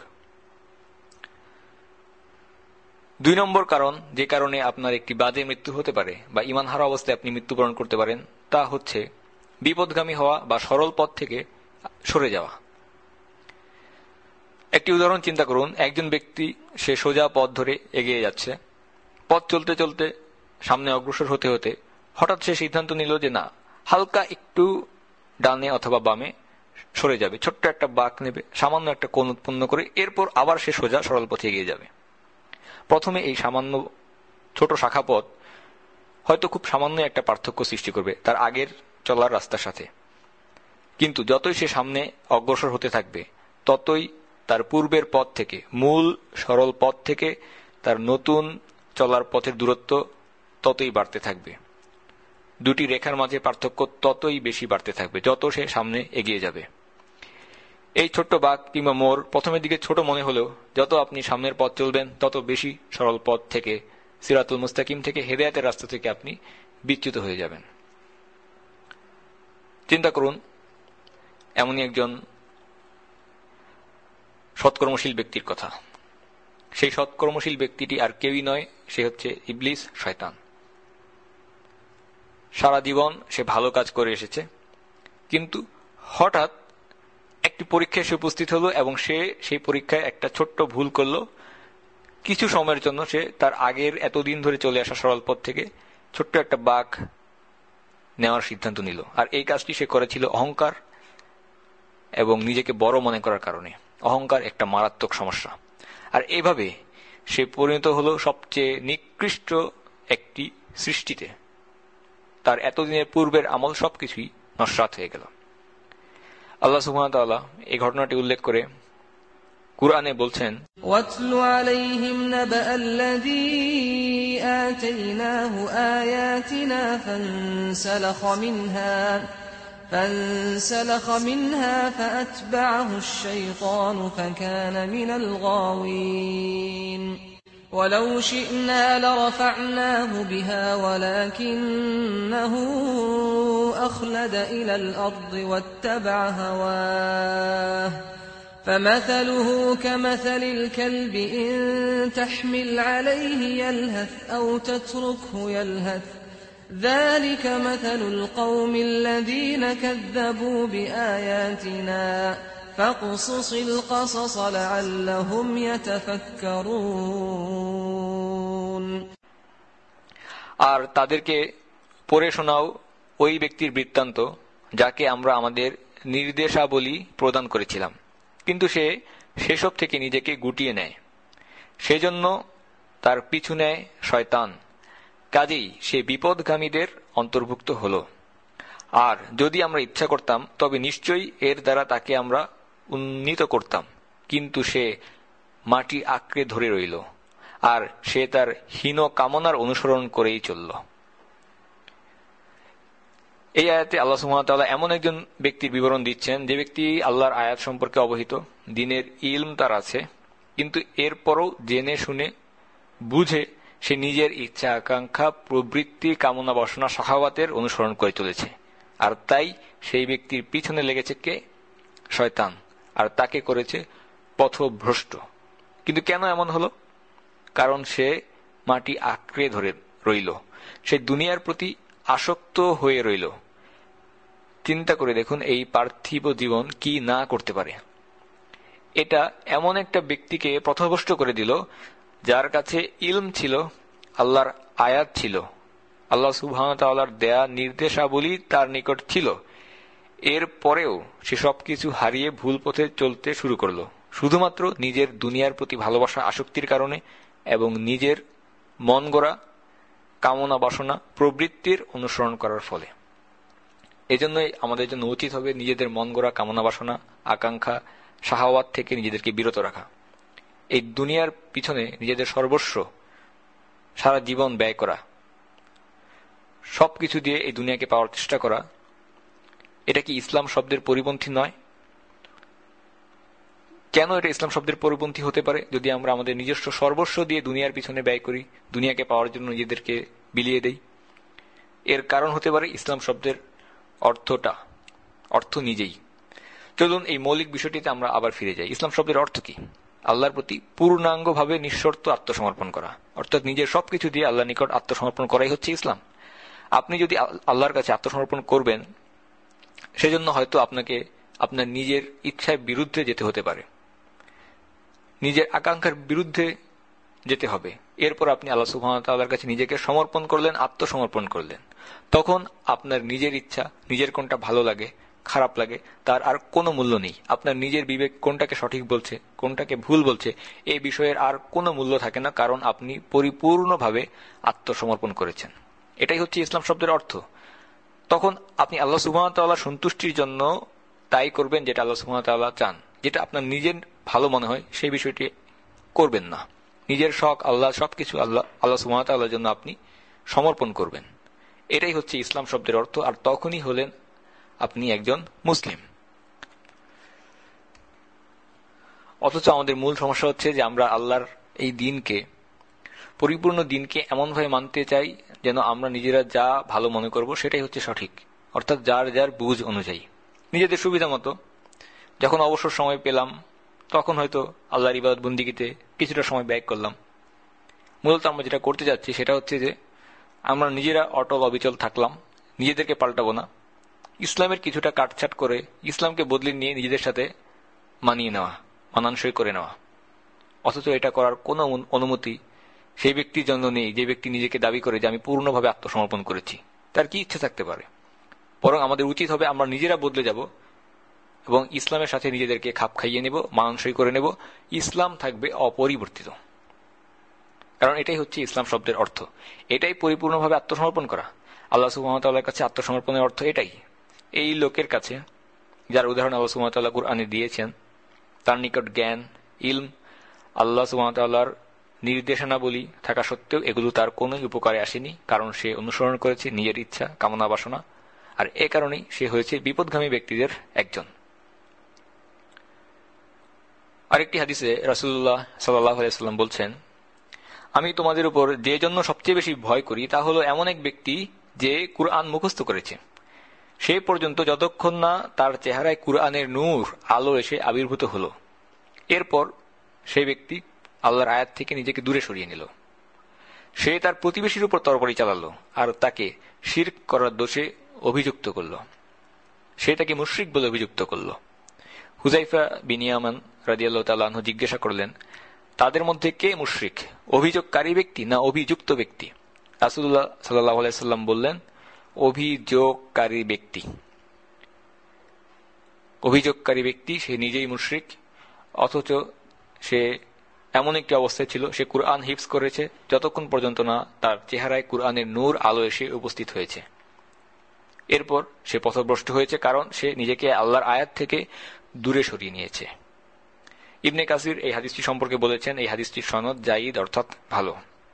2 নম্বর কারণ যে কারণে আপনার একটি বাজে মৃত্যু হতে পারে বা ঈমান হারা অবস্থায় আপনি মৃত্যুবরণ করতে পারেন, তা হচ্ছে বিপদগামী হওয়া বা সরল পথ থেকে সরে যাওয়া। একটি উদাহরণ চিন্তা করুন। একজন ব্যক্তি সে সোজা পথ ধরে এগিয়ে যাচ্ছে, পথ চলতে চলতে সামনে অগ্রসর হতে হতে হঠাৎ সে সিদ্ধান্ত নিল যে না, হালকা একটু ডানে অথবা বামে সরে যাবে, ছোট্ট একটা বাঁক নেবে, সামান্য একটা কোণ উৎপন্ন করে, এরপর আবার সে সোজা সরল পথে এগিয়ে যাবে। প্রথমে এই সামান্য ছোট শাখা পথ হয়তো খুব সামান্য একটা পার্থক্য সৃষ্টি করবে তার আগের চলার রাস্তার সাথে, কিন্তু যতই সে সামনে অগ্রসর হতে থাকবে ততই তার পূর্বের পথ থেকে, মূল সরল পথ থেকে তার নতুন চলার পথের দূরত্ব ততই বাড়তে থাকবে। দুটি রেখার মাঝে পার্থক্য ততই বেশি বাড়তে থাকবে যত সে সামনে এগিয়ে যাবে। এই ছোট্ট বাঁক কিংবা মোড় প্রথমের দিকে ছোট মনে হলেও যত আপনি সামনের পথ চলবেন তত বেশি সরল পথ থেকে, সিরাতুল মুস্তাকিম থেকে, হেদায়েতের রাস্তা থেকে আপনি বিচ্যুত হয়ে যাবেন। চিন্তা করুন, এমনই একজন সৎকর্মশীল ব্যক্তির কথা। সেই সৎকর্মশীল ব্যক্তিটি আর কেউই নয়, সে হচ্ছে ইবলিস, শয়তান। সারা জীবন সে ভালো কাজ করে এসেছে, কিন্তু হঠাৎ একটি পরীক্ষায় সে উপস্থিত হলো এবং সে সেই পরীক্ষায় একটা ছোট্ট ভুল করলো। কিছু সময়ের জন্য সে তার আগের এতদিন ধরে চলে আসা সরল পথ থেকে ছোট্ট একটা বাঁক নেওয়ার সিদ্ধান্ত নিল। আর এই কাজটি সে করেছিল অহংকার এবং নিজেকে বড় মনে করার কারণে। অহংকার একটা মারাত্মক সমস্যা। আর এইভাবে সে পরিণত হলো সবচেয়ে নিকৃষ্ট একটি সৃষ্টিতে। তার এতদিনের পূর্বের আমল সবকিছুই নস্যাৎ হয়ে গেল। আল্লাহ সুবহানাহু ওয়া তাআলা এই ঘটনাটি উল্লেখ করে কুরআনে বলছেন, ওয়াতলু আলাইহিম নাবাআল্লাযী আতাইনাহু আয়াতিনা فانسلخ منها فأتبعه الشيطان فكان من الغاوين ولو شئنا لرفعناه بها ولكنه أخلد إلى الأرض واتبع هواه فمثله كمثل الكلب إن تحمل عليه يلهث أو تتركه يلهث ذلك مثل القوم الذين كذبوا بآياتنا فاقصص القصص لعلهم يتفكرون। আর তাদেরকে পড়ে শোনাও ওই ব্যক্তির বৃত্তান্ত যাকে আমরা আমাদের নির্দেশাবলী প্রদান করেছিলাম, কিন্তু সে সেসব থেকে নিজেকে গুটিয়ে নেয়, সেজন্য তার পিছু নেয় শয়তান। কাজেই সে বিপদগামীদের অন্তর্ভুক্ত হল। আর যদি আমরা ইচ্ছা করতাম তবে নিশ্চয়ই এর দ্বারা তাকে আমরা উন্নীত করতাম, কিন্তু সে মাটি আঁকড়ে ধরে রইল আর সে তার হীন কামনার অনুসরণ করেই চলল। এই আয়াতে আল্লাহ সুবহানাহু ওয়া তাআলা এমন একজন ব্যক্তির বিবরণ দিচ্ছেন যে ব্যক্তি আল্লাহর আয়াত সম্পর্কে অবহিত, দ্বীনের ইলম তার আছে, কিন্তু এরপরও জেনে শুনে বুঝে সে নিজের ইচ্ছা আকাঙ্ক্ষা প্রবৃত্তি কামনা বাসনা শাহাওয়াতের অনুসরণ করে চলেছে। আর তাই সেই ব্যক্তির পিছনে লেগেছে কে? শয়তান, আর তাকে করেছে পথভ্রষ্ট। কিন্তু কেন এমন হলো? কারণ সে মাটি আঁকড়ে ধরে রইল, সে দুনিয়ার প্রতি আসক্ত হয়ে রইল। চিন্তা করে দেখুন এই পার্থিব জীবন কি না করতে পারে। এটা এমন একটা ব্যক্তিকে পথভ্রষ্ট করে দিল যার কাছে ইলম ছিল, আল্লাহর আয়াত ছিল, আল্লাহ সুবহানাহু ওয়া তাআলার দেয়া নির্দেশাবলী তার নিকট ছিল, এর পরেও সে সবকিছু হারিয়ে ভুল পথে চলতে শুরু করলো শুধুমাত্র নিজের দুনিয়ার প্রতি ভালোবাসা আসক্তির কারণে এবং নিজের মন গড়া কামনা বাসনা প্রবৃত্তির অনুসরণ করার ফলে। এজন্যই আমাদের জন্য উচিত হবে নিজেদের মন গড়া কামনা বাসনা, আকাঙ্ক্ষা, শাহাওয়াত থেকে নিজেদেরকে বিরত রাখা। এই দুনিয়ার পিছনে নিজেদের সর্বস্ব, সারা জীবন ব্যয় করা, সবকিছু দিয়ে এই দুনিয়াকে পাওয়ার চেষ্টা করা, এটা কি ইসলাম শব্দের পরিপন্থী নয়? কেন এটা ইসলাম শব্দের পরিপন্থী হতে পারে? যদি আমরা আমাদের নিজস্ব সর্বস্ব দিয়ে দুনিয়ার পিছনে ব্যয় করি, দুনিয়াকে পাওয়ার জন্য নিজেদেরকে বিলিয়ে দেই, এর কারণ হতে পারে ইসলাম শব্দের অর্থ নিজেই। চলুন এই মৌলিক বিষয়টিতে আমরা আবার ফিরে যাই। ইসলাম শব্দের অর্থ কি? আল্লাহর প্রতি পূর্ণাঙ্গভাবে নিঃশর্ত আত্মসমর্পণ করা, অর্থাৎ নিজের সবকিছু দিয়ে আল্লাহর নিকট আত্মসমর্পণ করাই হচ্ছে ইসলাম। আপনি যদি আল্লাহর কাছে আত্মসমর্পণ করবেন, সেজন্য হয়তো আপনাকে আপনার নিজের ইচ্ছার বিরুদ্ধে যেতে হতে পারে, নিজের আকাঙ্ক্ষার বিরুদ্ধে যেতে হবে। এরপর আপনি আল্লাহ সুবহানাহু ওয়া তাআলার কাছে নিজেকে সমর্পণ করলেন, আত্মসমর্পণ করলেন। তখন আপনার নিজের ইচ্ছা, নিজের কোনটা ভালো লাগে, খারাপ লাগে, তার আর কোনো মূল্য নেই। আপনার নিজের বিবেক কোনটাকে সঠিক বলছে, কোনটাকে ভুল বলছে, এই বিষয়ের আর কোনো মূল্য থাকে না, কারণ আপনি পরিপূর্ণভাবে আত্মসমর্পণ করেছেন। এটাই হচ্ছে ইসলাম শব্দের অর্থ। তখন আপনি আল্লাহ সুবহানাহু ওয়া তাআলার সন্তুষ্টির জন্য তাই করবেন যেটা আল্লাহ সুবহানাহু ওয়া তাআলা চান। যেটা আপনার নিজের ভালো মনে হয় সেই বিষয়টি করবেন না। নিজের শখ, আল্লাহ, সবকিছু আল্লাহ সুবহানাহু ওয়া তাআলার জন্য আপনি সমর্পণ করবেন। এটাই হচ্ছে ইসলাম শব্দের অর্থ। আর তখনই হলেন আপনি একজন মুসলিম। অথচ আমাদের মূল সমস্যা হচ্ছে যে আমরা আল্লাহর এই দিনকে, পরিপূর্ণ দিনকে এমনভাবে মানতে চাই যেন আমরা নিজেরা যা ভালো মনে করব সেটাই হচ্ছে সঠিক, অর্থাৎ যার যার বুঝ অনুযায়ী, নিজেদের সুবিধা মতো। যখন অবসর সময় পেলাম তখন হয়তো আল্লাহর ইবাদত বন্দিগিতে কিছুটা সময় ব্যয় করলাম। মূলত আমরা যেটা করতে যাচ্ছি সেটা হচ্ছে যে আমরা নিজেরা অটল অবিচল থাকলাম, নিজেদেরকে পাল্টাবো না, ইসলামের কিছুটা কাটছাট করে ইসলামকে বদলে নিয়ে নিজেদের সাথে মানিয়ে নেওয়া, মানানসই করে নেওয়া। অথচ এটা করার কোনো অনুমতি সেই ব্যক্তির জন্য নেই যে ব্যক্তি নিজেকে দাবি করে যে আমি পূর্ণভাবে আত্মসমর্পণ করেছি। তার কি ইচ্ছে থাকতে পারে? বরং আমাদের উচিত হবে আমরা নিজেরা বদলে যাব এবং ইসলামের সাথে নিজেদেরকে খাপ খাইয়ে নেব, মানানসই করে নেব। ইসলাম থাকবে অপরিবর্তিত, কারণ এটাই হচ্ছে ইসলাম শব্দের অর্থ। এটাই পরিপূর্ণভাবে আত্মসমর্পণ করা। আল্লাহ সুবহানাহু ওয়া তাআলার কাছে আত্মসমর্পণের অর্থ এটাই। এই লোকের কাছে, যার উদাহরণ আল্লাহ সুবহানাহু ওয়া তাআলা কুরআনে দিয়েছেন, তার নিকট জ্ঞান, ইলম, আল্লাহ সুবহানাহু ওয়া তাআলার নির্দেশনাবলী থাকা সত্ত্বেও এগুলো তার কোনো উপকারে আসেনি, কারণ সে অনুসরণ করেছে নিজের ইচ্ছা, কামনা বাসনা। আর এ কারণেই সে হয়েছে বিপদগামী ব্যক্তিদের একজন। আরেকটি হাদিসে রাসূলুল্লাহ সাল্লাল্লাহু আলাইহি ওয়াসাল্লাম বলছেন, আমি তোমাদের উপর যে জন্য সবচেয়ে বেশি ভয় করি তা হলো এমন এক ব্যক্তি যে কুরআন মুখস্থ করেছে, সে পর্যন্ত যতক্ষণ না তার চেহারায় কুরআনের নূর, আলো এসে আবির্ভূত হলো। এরপর সেই ব্যক্তি আল্লাহর আয়াত থেকে নিজেকে দূরে সরিয়ে নিল। সে তার প্রতিবেশীর উপর তরবারি চালালো আর তাকে শিরক করার দোষে অভিযুক্ত করল। সে তাকে মুশরিক বলে অভিযুক্ত করল। হুযায়ফা বিন ইয়ামান রাদিয়াল্লাহু তাআলা আনহু জিজ্ঞাসা করলেন, তাদের মধ্যে কে মুশরিক, অভিযোগকারী ব্যক্তি না অভিযুক্ত ব্যক্তি? রাসূলুল্লাহ সাল্লাল্লাহু আলাইহি সাল্লাম বললেন, অভিযোগকারী ব্যক্তি। অভিযোগকারী ব্যক্তি সে নিজেই মুশরিক, অথচ সে এমন একটি অবস্থায় ছিল, সে কুরআন হিফজ করেছে যতক্ষণ পর্যন্ত না তার চেহারায় কুরআনের নূর, আলো এসে উপস্থিত হয়েছে। এরপর সে পথভ্রষ্ট হয়েছে, কারণ সে নিজেকে আল্লাহর আয়াত থেকে দূরে সরিয়ে নিয়েছে। ইবনে কাসির এই হাদিসটি সম্পর্কে বলেছেন, এই হাদিসটির সনদ জাইদ, অর্থাৎ ভালো।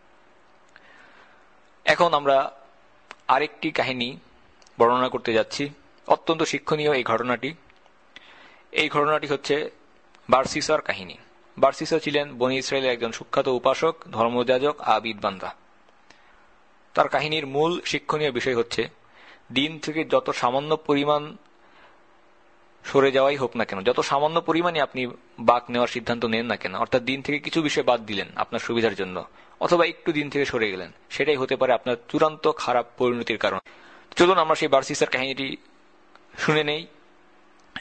এখন আমরা আরেকটি কাহিনী বর্ণনা করতে যাচ্ছি, অত্যন্ত শিক্ষণীয় এই ঘটনাটি। এই ঘটনাটি হচ্ছে বারসিসার কাহিনী। বারসিসা ছিলেন বনী ইসরায়েলের একজন সুখ্যাত উপাসক, ধর্মযাজক, আবিদ বান্দা। তার কাহিনীর মূল শিক্ষণীয় বিষয় হচ্ছে, দিন থেকে যত সামান্য পরিমাণ সরে যাওয়াই হোক না কেন, যত সামান্য পরিমাণে আপনি বাঁক নেওয়ার সিদ্ধান্ত নেন না কেন, অর্থাৎ দিন থেকে কিছু বিষয় বাদ দিলেন আপনার সুবিধার জন্য, অথবা একটু দিন থেকে সরে গেলেন, সেটাই হতে পারে আপনার চূড়ান্ত খারাপ পরিণতির কারণ। চলুন আমরা সেই বারসিসার কাহিনীটি শুনে নেই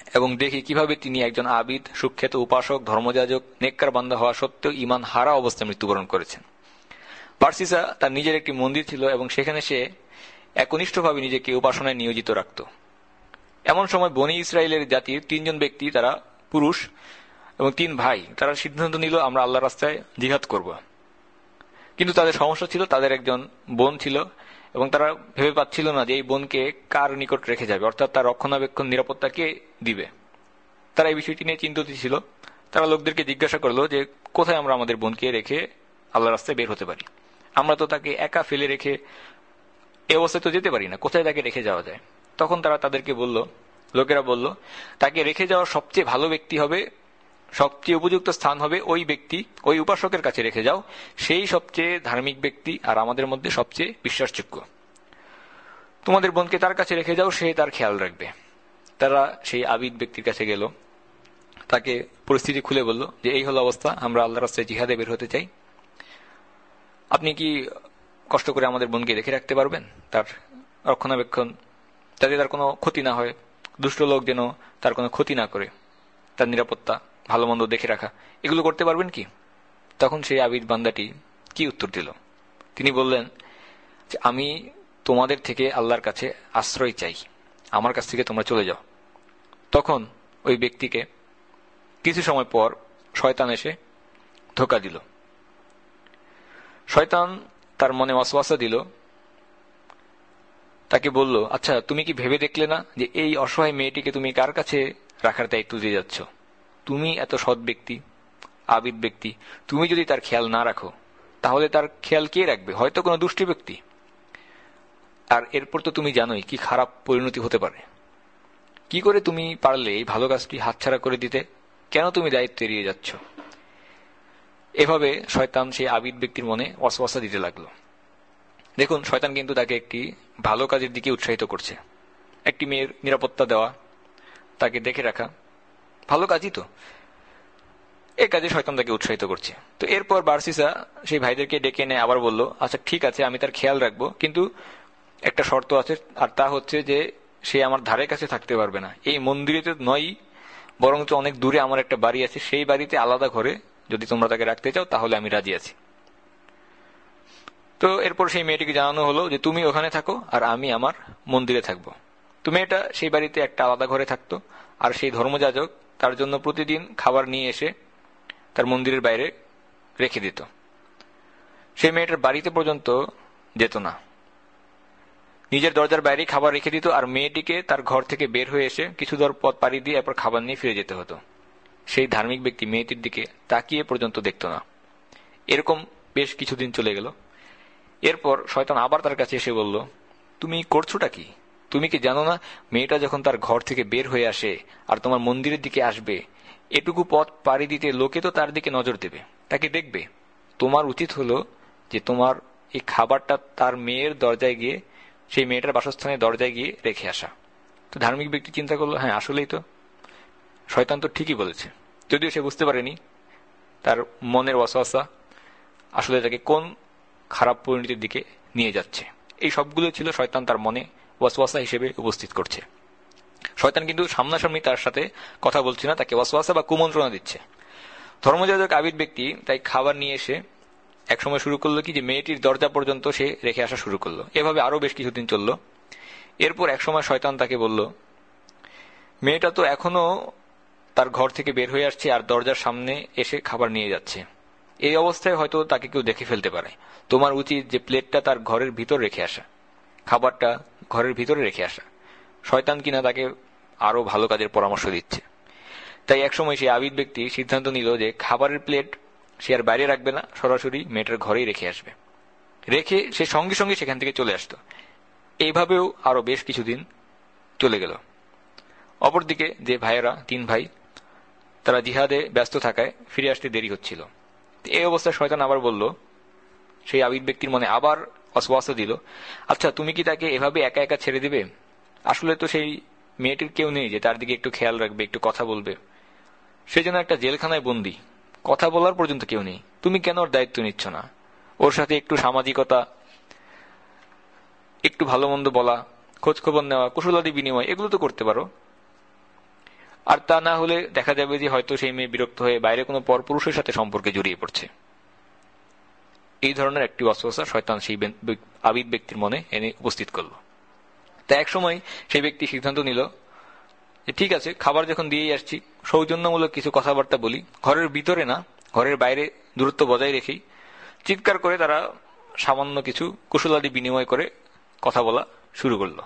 এবং দেখি কিভাবে তিনি একজন আবিদ, সুখ্যাত উপাসক, ধর্মযাজক, নেককার বান্দা হওয়া সত্ত্বেও ঈমান হারা অবস্থায় মৃত্যুবরণ করেছেন। বারসিসা তার নিজের একটি মন্দির ছিল এবং সেখানে সে একনিষ্ঠভাবে নিজেকে উপাসনায় নিয়োজিত রাখত। এমন সময় বনি ইসরায়েলের জাতির 3 জন ব্যক্তি, তারা পুরুষ এবং 3 ভাই, তারা সিদ্ধান্ত নিল আমরা আল্লাহর রাস্তায় জিহাদ করব। কিন্তু তাদের সমস্যা ছিল, তাদের একজন বোন ছিল এবং তারা ভেবে পাচ্ছিল না যে এই বোনকে কার নিকট রেখে যাবে, অর্থাৎ তার রক্ষণাবেক্ষণ, নিরাপত্তা কে দিবে। তারা এই বিষয়টি নিয়ে চিন্তিত ছিল। তারা লোকদেরকে জিজ্ঞাসা করলো যে কোথায় আমরা আমাদের বোনকে রেখে আল্লাহর রাস্তায় বের হতে পারি, আমরা তো তাকে একা ফেলে রেখে এ অবস্থায় তো যেতে পারি না, কোথায় তাকে রেখে যাওয়া যায়। তখন তারা তাদেরকে বলল, লোকেরা বলল, তাকে রেখে যাওয়ার সবচেয়ে ভালো ব্যক্তি হবে, সবচেয়ে উপযুক্ত স্থান হবে ওই ব্যক্তি, ওই উপাসকের কাছে রেখে যাও, সেই সবচেয়ে ধার্মিক ব্যক্তি আর আমাদের মধ্যে সবচেয়ে বিশ্বাসযোগ্য। তোমাদের বোনকে তার কাছে রেখে যাও, সে তার খেয়াল রাখবে। তারা সেই আবিদ ব্যক্তির কাছে গেল, তাকে পরিস্থিতি খুলে বলল যে এই হলো অবস্থা, আমরা আল্লাহর রাস্তায় জিহাদে বের হতে চাই, আপনি কি কষ্ট করে আমাদের বোনকে রেখে রাখতে পারবেন, তার রক্ষণাবেক্ষণ, যাতে তার কোনো ক্ষতি না হয়, দুষ্ট লোক যেন তার কোনো ক্ষতি না করে, তার নিরাপত্তা, ভালো মন্দ দেখে রাখা, এগুলো করতে পারবেন কি? তখন সেই আবিদ বান্দাটি কি উত্তর দিল? তিনি বললেন যে আমি তোমাদের থেকে আল্লাহর কাছে আশ্রয় চাই, আমার কাছ থেকে তোমরা চলে যাও। তখন ওই ব্যক্তিকে কিছু সময় পর শয়তান এসে ধোঁকা দিল। শয়তান তার মনে ওয়াসওয়াসা দিল, তাকে বলল, আচ্ছা তুমি কি ভেবে দেখলে না যে এই অসহায় মেয়েটিকে তুমি কার কাছে রাখার দায়িত্ব দিয়ে যাচ্ছ? তুমি এত সৎ ব্যক্তি, আবিদ ব্যক্তি, তুমি যদি তার খেয়াল না রাখো তাহলে তার খেয়াল কে রাখবে? হয়তো কোনো দুষ্ট ব্যক্তি। আর এরপর তো তুমি জানোই কি খারাপ পরিণতি হতে পারে। কি করে তুমি পারলে এই ভালো কাজটি হাতছাড়া করে দিতে? কেন তুমি দায়িত্ব এড়িয়ে যাচ্ছ? এভাবে শয়তান সেই আবিদ ব্যক্তির মনে ওয়াসওয়াসা দিতে লাগলো। দেখুন, শয়তান কিন্তু তাকে একটি ভালো কাজের দিকে উৎসাহিত করছে। একটি মেয়ের নিরাপত্তা দেওয়া, তাকে দেখে রাখা, ভালো কাজই তো। এই কাজে শয়তান তাকে উৎসাহিত করছে। তো এরপর বারসিসা সেই ভাইদেরকে ডেকে এনে আবার বলল, আচ্ছা ঠিক আছে, আমি তার খেয়াল রাখবো, কিন্তু একটা শর্ত আছে, আর তা হচ্ছে যে সে আমার ধারে কাছে থাকতে পারবে না। এই মন্দিরে তো নয়, বরঞ্চ অনেক দূরে আমার একটা বাড়ি আছে, সেই বাড়িতে আলাদা ঘরে যদি তোমরা তাকে রাখতে চাও তাহলে আমি রাজি আছি। তো এরপর সেই মেয়েটিকে জানানো হলো যে তুমি ওখানে থাকো আর আমি আমার মন্দিরে থাকবো। তো মেয়েটা সেই বাড়িতে একটা আলাদা ঘরে থাকতো, আর সেই ধর্মযাজক তার জন্য প্রতিদিন খাবার নিয়ে এসে তার মন্দিরের বাইরে রেখে দিত। সেই মেয়েটার বাড়িতে পর্যন্ত যেত না, নিজের দরজার বাইরে খাবার রেখে দিত, আর মেয়েটিকে তার ঘর থেকে বের হয়ে এসে কিছু দূর পথ পাড়ি দিয়ে এরপর খাবার নিয়ে ফিরে যেতে হতো। সেই ধার্মিক ব্যক্তি মেয়েটির দিকে তাকিয়ে পর্যন্ত দেখত না। এরকম বেশ কিছুদিন চলে গেল। এরপর শয়তান আবার তার কাছে এসে বলল, তুমি করছোটা কি? তুমি কি জানো না মেয়েটা যখন তার ঘর থেকে বের হয়ে আসে আর তোমার মন্দিরের দিকে আসবে, এটুকু পথ পাড়ি দিতে লোকে তো তার দিকে নজর দেবে, তাকে দেখবে। তোমার উচিত হলো যে তোমার এই খাবারটা তার মেয়ের দরজায় গিয়ে, সেই মেয়েটার বাসস্থানের দরজায় গিয়ে রেখে আসা। তো ধার্মিক ব্যক্তি চিন্তা করলো, হ্যাঁ আসলেই তো, শয়তান তো ঠিকই বলেছে। যদিও সে বুঝতে পারেনি তার মনের ওয়াসওয়াসা আসলে তাকে কোন খারাপ পরিণতির দিকে নিয়ে যাচ্ছে। এই সবগুলো ছিল শয়তান তার মনে ওয়াসওয়াসা হিসেবে উপস্থিত করছে। শয়তান কিন্তু সামনাসামনি তার সাথে কথা বলছে না, তাকে ওয়াসওয়াসা বা কুমন্ত্রণা দিচ্ছে। ধর্মযাজক আবিদ ব্যক্তি তাই খাবার নিয়ে এসে একসময় শুরু করলো কি যে মেয়েটির দরজা পর্যন্ত সে রেখে আসা শুরু করলো। এভাবে আরো বেশ কিছুদিন চললো। এরপর একসময় শয়তান তাকে বলল, মেয়েটা তো এখনো তার ঘর থেকে বের হয়ে আসছে আর দরজার সামনে এসে খাবার নিয়ে যাচ্ছে, এই অবস্থায় হয়তো তাকে কেউ দেখে ফেলতে পারে। তোমার উচিত যে প্লেটটা তার ঘরের ভিতর রেখে আসা, খাবারটা ঘরের ভিতরে রেখে আসা। শয়তান কিনা তাকে আরো ভালো কাজের পরামর্শ দিচ্ছে। তাই একসময় সেই আবিদ ব্যক্তি সিদ্ধান্ত নিল যে খাবারের প্লেট সে আর বাইরে রাখবে না, সরাসরি মেয়েটার ঘরেই রেখে আসবে। রেখে সে সঙ্গে সঙ্গে সেখান থেকে চলে আসতো। এইভাবেও আরো বেশ কিছুদিন চলে গেল। অপরদিকে যে ভাইয়েরা, 3 ভাই, তারা জিহাদে ব্যস্ত থাকায় ফিরে আসতে দেরি হচ্ছিল। এই অবস্থায় শয়তান আবার বলল, সেই আবিদ ব্যক্তির মনে আবার ওয়াসওয়াসা দিল, আচ্ছা তুমি কি তাকে এভাবে একা একা ছেড়ে দিবে? আসলে তো সেই মেয়েটির কেউ নেই যে তার দিকে একটু খেয়াল রাখবে, একটু কথা বলবে। সে যেন একটা জেলখানায় বন্দী, কথা বলার পর্যন্ত কেউ নেই। তুমি কেন ওর দায়িত্ব নিচ্ছ না? ওর সাথে একটু সামাজিকতা, একটু ভালো মন্দ বলা, খোঁজ খবর নেওয়া, কুশলাদি বিনিময়, এগুলো তো করতে পারো। আর তা না হলে দেখা যাবে যে হয়তো সেই মেয়ে বিরক্ত হয়ে বাইরে কোনো পরপুরুষের সাথে সম্পর্কে জড়িয়ে পড়ছে। এই ধরনের একটি ওয়াসওয়াসা শয়তান সেই আবিদ ব্যক্তির মনে এনে উপস্থিত করল। তা এক সময় সেই ব্যক্তি সিদ্ধান্ত নিল যে ঠিক আছে, খাবার যখন দিয়েই আসছি, সৌজন্যমূলক কিছু কথাবার্তা বলি, ঘরের ভিতরে না, ঘরের বাইরে দূরত্ব বজায় রেখেই চিৎকার করে তারা সামান্য কিছু কুশলাদি বিনিময় করে কথা বলা শুরু করলো।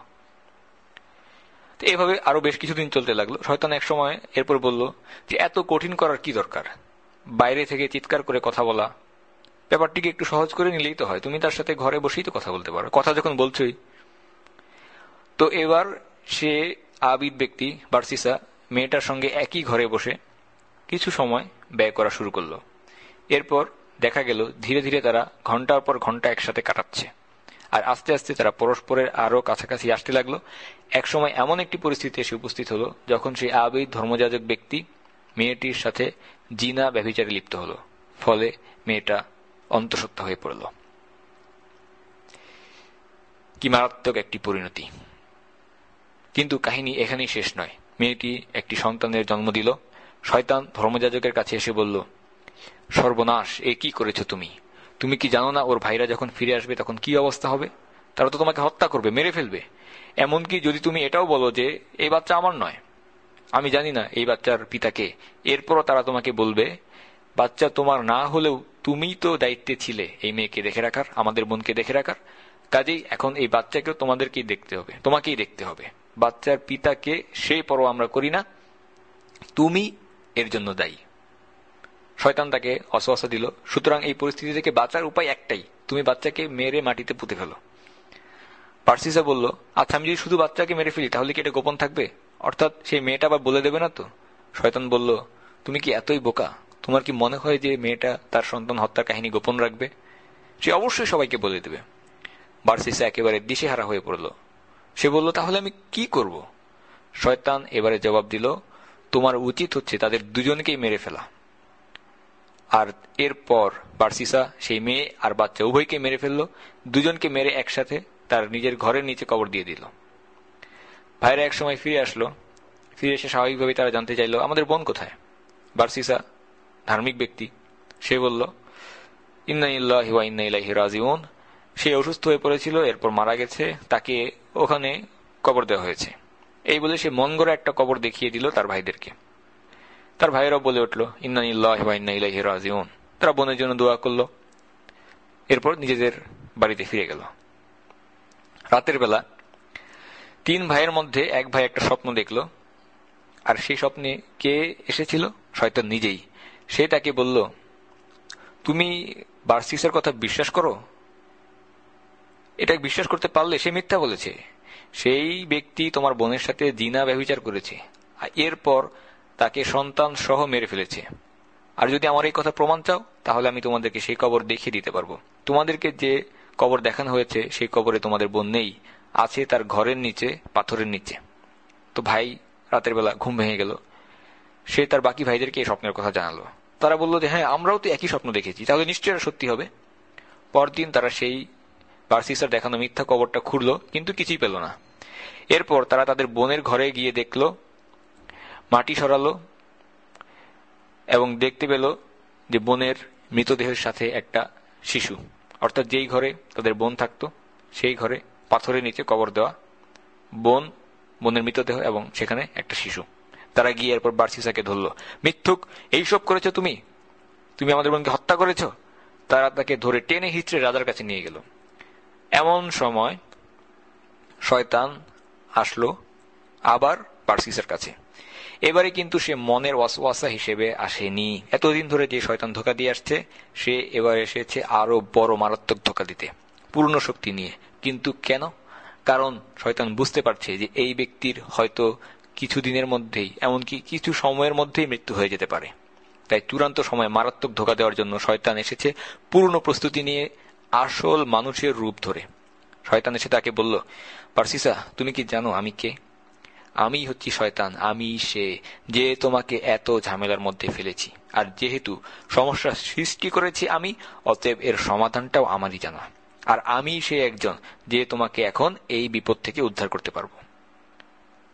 এভাবে আরো বেশ কিছুদিন চলতে লাগলো। শয়তান এক সময় এরপর বলল যে এত কঠিন করার কি দরকার, বাইরে থেকে চিৎকার করে কথা বলা, ব্যাপারটিকে একটু সহজ করে নিলেই তো হয়, তুমি তার সাথে ঘরে বসেই তো কথা বলতে পারো, কথা যখন বলছোই। তো এবার সে আবিদ ব্যক্তি বার্সিসা মেয়েটার সঙ্গে একই ঘরে বসে কিছু সময় ব্যয় করা শুরু করলো। এরপর দেখা গেল ধীরে ধীরে তারা ঘন্টার পর ঘন্টা একসাথে কাটাচ্ছে, আর আস্তে আস্তে তারা পরস্পরের আরো কাছাকাছি আসতে লাগলো। একসময় এমন একটি পরিস্থিতি এসে উপস্থিত হলো যখন সেই আবিদ ধর্মযাজক ব্যক্তি মেয়েটির সাথে জিনা ব্যভিচারে লিপ্ত হলো, ফলে মেয়েটা অন্তঃসত্ত্বা হয়ে পড়ল। কি মারাত্মক একটি পরিণতি! কিন্তু কাহিনী এখানেই শেষ নয়। মেয়েটি একটি সন্তানের জন্ম দিল। শয়তান ধর্মযাজকের কাছে এসে বলল, সর্বনাশ, এ কি করেছো তুমি? তুমি কি জানো না ওর ভাইরা যখন ফিরে আসবে তখন কি অবস্থা হবে? তারা তো তোমাকে হত্যা করবে, মেরে ফেলবে। এমনকি যদি তুমি এটাও বলো যে এই বাচ্চা আমার নয়, আমি জানি না এই বাচ্চার পিতাকে, এরপরও তারা তোমাকে বলবে বাচ্চা তোমার না হলেও তুমি তো দায়িত্বে ছিলে এই মেয়েকে দেখে রাখার, আমাদের বোনকে দেখে রাখার, কাজেই এখন এই বাচ্চাকেও তোমাদেরকেই দেখতে হবে, তোমাকেই দেখতে হবে। বাচ্চার পিতাকে সেই পরও আমরা করি না, তুমি এর জন্য দায়ী। শয়তান তাকে অসওয়াসা দিল, সুতরাং এই পরিস্থিতি থেকে বাঁচার উপায় একটাই, তুমি বাচ্চাকে মেরে মাটিতে পুঁতে ফেলো। পার্সিসা বলল, আচ্ছা আমি যদি শুধু বাচ্চাকে মেরে ফেলি তাহলে কি এটা গোপন থাকবে? অর্থাৎ সেই মেয়েটা আবার বলে দেবে না তো? শয়তান বলল, তুমি কি এতই বোকা? তোমার কি মনে হয় যে মেয়েটা তার সন্তান হত্যার কাহিনী গোপন রাখবে? সে অবশ্যই সবাইকে বলে দেবে। পার্সিসা একেবারে দিশেহারা হয়ে পড়ল। সে বলল, তাহলে আমি কি করব? শয়তান এবারে জবাব দিল, তোমার উচিত হচ্ছে তাদের দুজনকেই মেরে ফেলা। আর এরপর পার্সিসা সেই মেয়ে আর বাচ্চা উভয়কে মেরে ফেলল, দুজনকে মেরে একসাথে তার নিজের ঘরের নিচে কবর দিয়ে দিল। ভাইরা এক সময় ফিরে আসলো। ফিরে এসে স্বাভাবিকভাবে তারা জানতে চাইল, আমাদের বোন কোথায়? বার্সিসা ধার্মিক ব্যক্তি, সে বলল, ইন্না লিল্লাহি ওয়া ইন্না ইলাইহি রাজিউন। সে অসুস্থ হয়ে পড়েছিল, এরপর মারা গেছে, তাকে ওখানে কবর দেওয়া হয়েছে। এই বলে সে মন গড়া একটা কবর দেখিয়ে দিল তার ভাইদেরকে। তার ভাইয়েরাও বলে উঠল, ইন্না লিল্লাহি ওয়া ইন্না ইলাইহি রাজিউন। তারা বোনের জন্য দোয়া করল, এরপর নিজেদের বাড়িতে ফিরে গেল। রাতের বেলা তিন ভাইয়ের মধ্যে এক ভাই একটা স্বপ্ন দেখল, আর সেই স্বপ্নে কে এসেছিল? শয়তান নিজেই। সে তাকে বলল, তুমি বার্সিসের কথা বিশ্বাস করো? এটা বিশ্বাস করতে পারলে? সে মিথ্যা বলেছে, সেই ব্যক্তি তোমার বোনের সাথে জিনা ব্যভিচার করেছে, এরপর তাকে সন্তান সহ মেরে ফেলেছে। আর যদি আমার এই কথা প্রমাণ চাও তাহলে আমি তোমাদেরকে সেই কবর দেখিয়ে দিতে পারবো। তোমাদেরকে যে কবর দেখানো হয়েছে সেই কবরে তোমাদের বোন নেই, আছে তার ঘরের নিচে, পাথরের নিচে। তো ভাই রাতের বেলা ঘুম ভেঙে গেল। সে তার বাকি ভাইদেরকে এই স্বপ্নের কথা জানালো। তারা বলল যে হ্যাঁ, আমরাও তো একই স্বপ্ন দেখেছি, তাহলে নিশ্চয়ই সত্যি হবে। পরদিন তারা সেই বার্সিসার দেখানো মিথ্যা কবরটা খুঁড়ল, কিন্তু কিছুই পেল না। এরপর তারা তাদের বোনের ঘরে গিয়ে দেখল, মাটি সরালো এবং দেখতে পেল যে বোনের মৃতদেহের সাথে একটা শিশু, অর্থাৎ যেই ঘরে তাদের বোন থাকতো সেই ঘরে পাথরের নিচে কবর দেওয়া বোনের মৃতদেহ এবং সেখানে একটা শিশু। তারা গিয়ে এরপর বার্সিসাকে ধরল, মিথ্যুক, এইসব করেছো তুমি, তুমি আমাদের বোনকে হত্যা করেছ। তারা তাকে ধরে টেনে হিচড়ে রাজার কাছে নিয়ে গেল। এমন সময় শয়তান আসলো আবার বার্সিসার কাছে। এবারে কিন্তু সে মনের ওয়াসওয়াসা হিসেবে আসেনি। এতদিন ধরে যে শয়তান ধোঁকা দিয়ে আসছে, সে এবার এসেছে আরো বড় মারাত্মক ধোঁকা দিতে, পূর্ণ শক্তি নিয়ে। কিন্তু কেন? কারণ শয়তান বুঝতে পারছে যে এই ব্যক্তির হয়তো কিছুদিনের মধ্যেই, এমনকি কিছু সময়ের মধ্যেই মৃত্যু হয়ে যেতে পারে। তাই চূড়ান্ত সময় মারাত্মক ধোঁকা দেওয়ার জন্য শয়তান এসেছে পূর্ণ প্রস্তুতি নিয়ে, আসল মানুষের রূপ ধরে। শয়তান এসে তাকে বলল, পার্সিসা, তুমি কি জানো আমি কে? আমি হচ্ছি শয়তান, আমি সে যে তোমাকে এত ঝামেলার মধ্যে ফেলেছি। আর যেহেতু সমস্যা সৃষ্টি করেছি আমি, অতএব এর সমাধানটাও আমারই জানা। আর আমি সে একজন যে তোমাকে এখন এই বিপদ থেকে উদ্ধার করতে পারবো।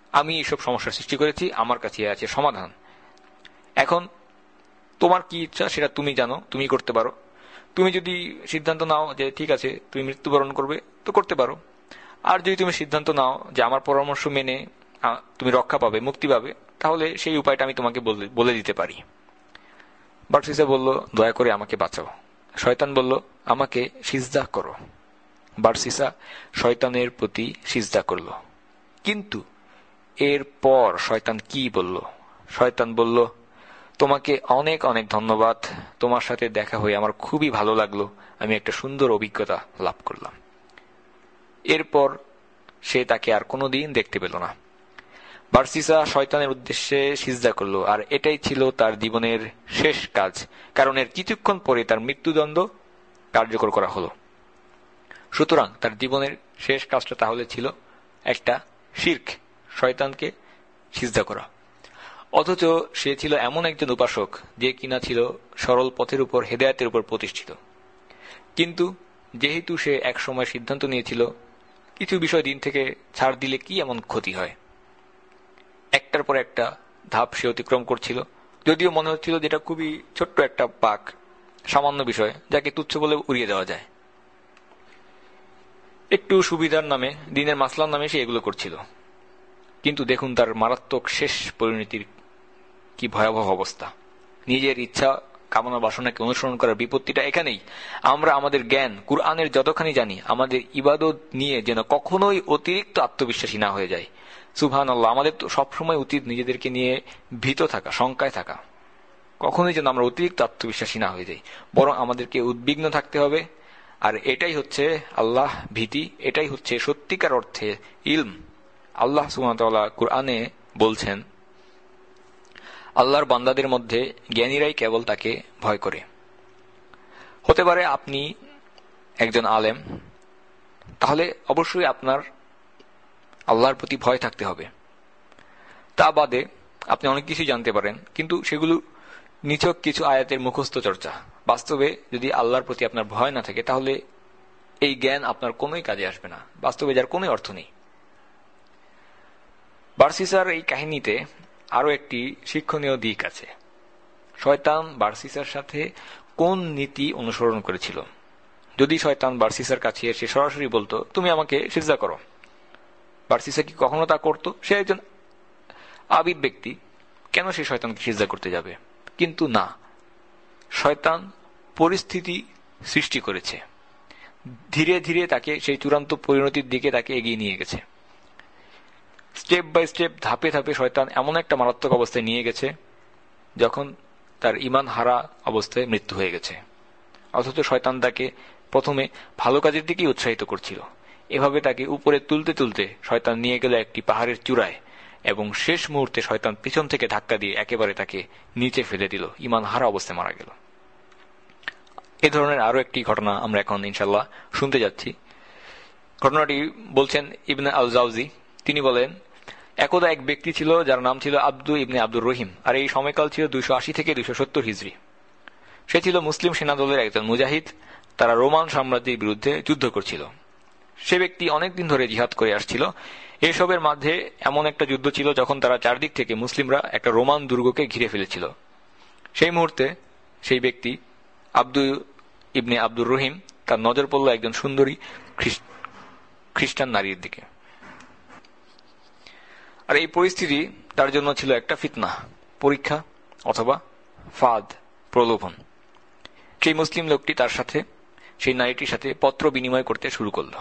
আমি এইসব সমস্যার সৃষ্টি করেছি, আমার কাছে আছে সমাধান। এখন তোমার কি ইচ্ছা সেটা তুমি জানো, তুমি করতে পারো। তুমি যদি সিদ্ধান্ত নাও যে ঠিক আছে তুমি মৃত্যুবরণ করবে, তো করতে পারো। আর যদি তুমি সিদ্ধান্ত নাও যে আমার পরামর্শ মেনে তুমি রক্ষা পাবে, মুক্তি পাবে, তাহলে সেই উপায়টা আমি তোমাকে বলে দিতে পারি। বারসিসা বলল, দয়া করে আমাকে বাঁচাও। শয়তান বলল, আমাকে সিজদা করো। বারসিসা শয়তানের প্রতি সিজদা করল। কিন্তু এরপর শয়তান কি বলল? শয়তান বলল, তোমাকে অনেক অনেক ধন্যবাদ, তোমার সাথে দেখা হয়ে আমার খুবই ভালো লাগলো, আমি একটা সুন্দর অভিজ্ঞতা লাভ করলাম। এরপর সে তাকে আর কোনোদিন দেখতে পেল না। বারসিসা শয়তানের উদ্দেশ্যে সিজদা করল, আর এটাই ছিল তার জীবনের শেষ কাজ, কারণ এর কিছুক্ষণ পরে তার মৃত্যুদণ্ড কার্যকর করা হলো। সুতরাং তার জীবনের শেষ কাজটা তাহলে ছিল একটা শিরক, শয়তানকে সিজদা করা। অথচ সে ছিল এমন একজন উপাসক যে কিনা ছিল সরল পথের উপর, হেদায়েতের উপর প্রতিষ্ঠিত। কিন্তু যেহেতু সে এক সময় সিদ্ধান্ত নিয়েছিল কিছু বিষয় দিন থেকে ছাড় দিলে কি এমন ক্ষতি হয়, একটার পর একটা ধাপ সে অতিক্রম করছিল, যদিও মনে হচ্ছিল যেটা খুবই ছোট্ট একটা পাক, সামান্য বিষয় যাকে তুচ্ছ বলে উড়িয়ে দেওয়া যায়। একটু সুবিধার নামে, দিনের মাসলার নামে সে এগুলো করছিল। কিন্তু দেখুন তার মারাত্মক শেষ পরিণতির কি ভয়াবহ অবস্থা। নিজের ইচ্ছা কামনা বাসনাকে অনুসরণ করার বিপত্তিটা এখানেই। আমরা আমাদের জ্ঞান কুরআনের যতখানি জানি, আমাদের ইবাদত নিয়ে যেন কখনোই অতিরিক্ত আত্মবিশ্বাসী না হয়ে যায়। সুবহানাল্লাহ, আমাদের তো সবসময় উচিত নিজেদেরকে নিয়ে ভীত থাকা, শঙ্কায় থাকা। কখনোই যেন আমরা অতিরিক্ত আত্মবিশ্বাসী না হয়ে যাই, বরং আমাদেরকে উদ্বিগ্ন থাকতে হবে। আর এটাই হচ্ছে আল্লাহ ভীতি, এটাই হচ্ছে সত্যিকার অর্থে ইলম। আল্লাহ সুবহানাহু ওয়া তাআলা কুরআনে বলছেন, আল্লাহর বান্দাদের মধ্যে জ্ঞানীরাই কেবল তাকে ভয় করে। হতে পারে আপনি একজন আলেম, তাহলে অবশ্যই আপনার আল্লাহর প্রতি ভয় থাকতে হবে। তা বাদে আপনি অনেক কিছু জানতে পারেন, কিন্তু সেগুলো নিছক কিছু আয়াতের মুখস্থ চর্চা। বাস্তবে যদি আল্লাহর প্রতি আপনার ভয় না থাকে, তাহলে এই জ্ঞান আপনার কোনোই কাজে আসবে না, বাস্তবে যার কোনো অর্থ নেই। বারসিসার এই কাহিনীতে আরো একটি শিক্ষণীয় দিক আছে। শয়তান বারসিসার সাথে কোন নীতি অনুসরণ করেছিল? যদি শয়তান বারসিসার কাছে এসে সরাসরি বলতো, তুমি আমাকে সিজদা করো, বারসিসা কি কখনো তা করত? সে একজন আবিদ ব্যক্তি, কেন সে শয়তানকে সিজদা করতে যাবে? কিন্তু না, শয়তান পরিস্থিতি সৃষ্টি করেছে, ধীরে ধীরে তাকে সেই চূড়ান্ত পরিণতির দিকে তাকে এগিয়ে নিয়ে গেছে। স্টেপ বাই স্টেপ, ধাপে ধাপে শয়তান এমন একটা মারাত্মক অবস্থায় নিয়ে গেছে যখন তার ঈমান হারা অবস্থায় মৃত্যু হয়ে গেছে। অথচ শয়তান তাকে প্রথমে ভালো কাজের দিকেই উৎসাহিত করছিল। এভাবে তাকে উপরে তুলতে তুলতে শয়তান নিয়ে গেল একটি পাহাড়ের চূড়ায়, এবং শেষ মুহূর্তে শয়তান পিছন থেকে ধাক্কা দিয়ে একেবারে তাকে নিচে ফেলে দিল, ঈমান হারা অবস্থায় মারা গেল। এ ধরনের আরো একটি ঘটনা আমরা এখন ইনশাল্লাহ শুনতে যাচ্ছি। ঘটনাটি বলছেন ইবনে আল জাওজি। তিনি বলেন, একদা এক ব্যক্তি ছিল যার নাম ছিল আব্দু ইবনে আব্দুর রহিম, আর এই সময়কাল ছিল 280 থেকে 270 হিজরি। সে ছিল মুসলিম সেনাদলের একজন মুজাহিদ। তারা রোমান সাম্রাজ্যের বিরুদ্ধে যুদ্ধ করছিল। সে ব্যক্তি অনেকদিন ধরে জিহাদ করে আসছিল। এসবের মাঝে এমন একটা যুদ্ধ ছিল যখন তারা চারদিক থেকে মুসলিমরা একটা রোমান দুর্গকে ঘিরে ফেলেছিল। সেই মুহূর্তে সেই ব্যক্তি আব্দু ইবনে আব্দুর রহিম, তার নজর পড়ল একজন সুন্দরী খ্রিস্টান নারীর দিকে। আর এই পরিস্থিতি তার জন্য ছিল একটা ফিতনা, পরীক্ষা অথবা ফাঁদ, প্রলোভন। সেই মুসলিম লোকটি তার সাথে, সেই নারীটির সাথে পত্র বিনিময় করতে শুরু করল।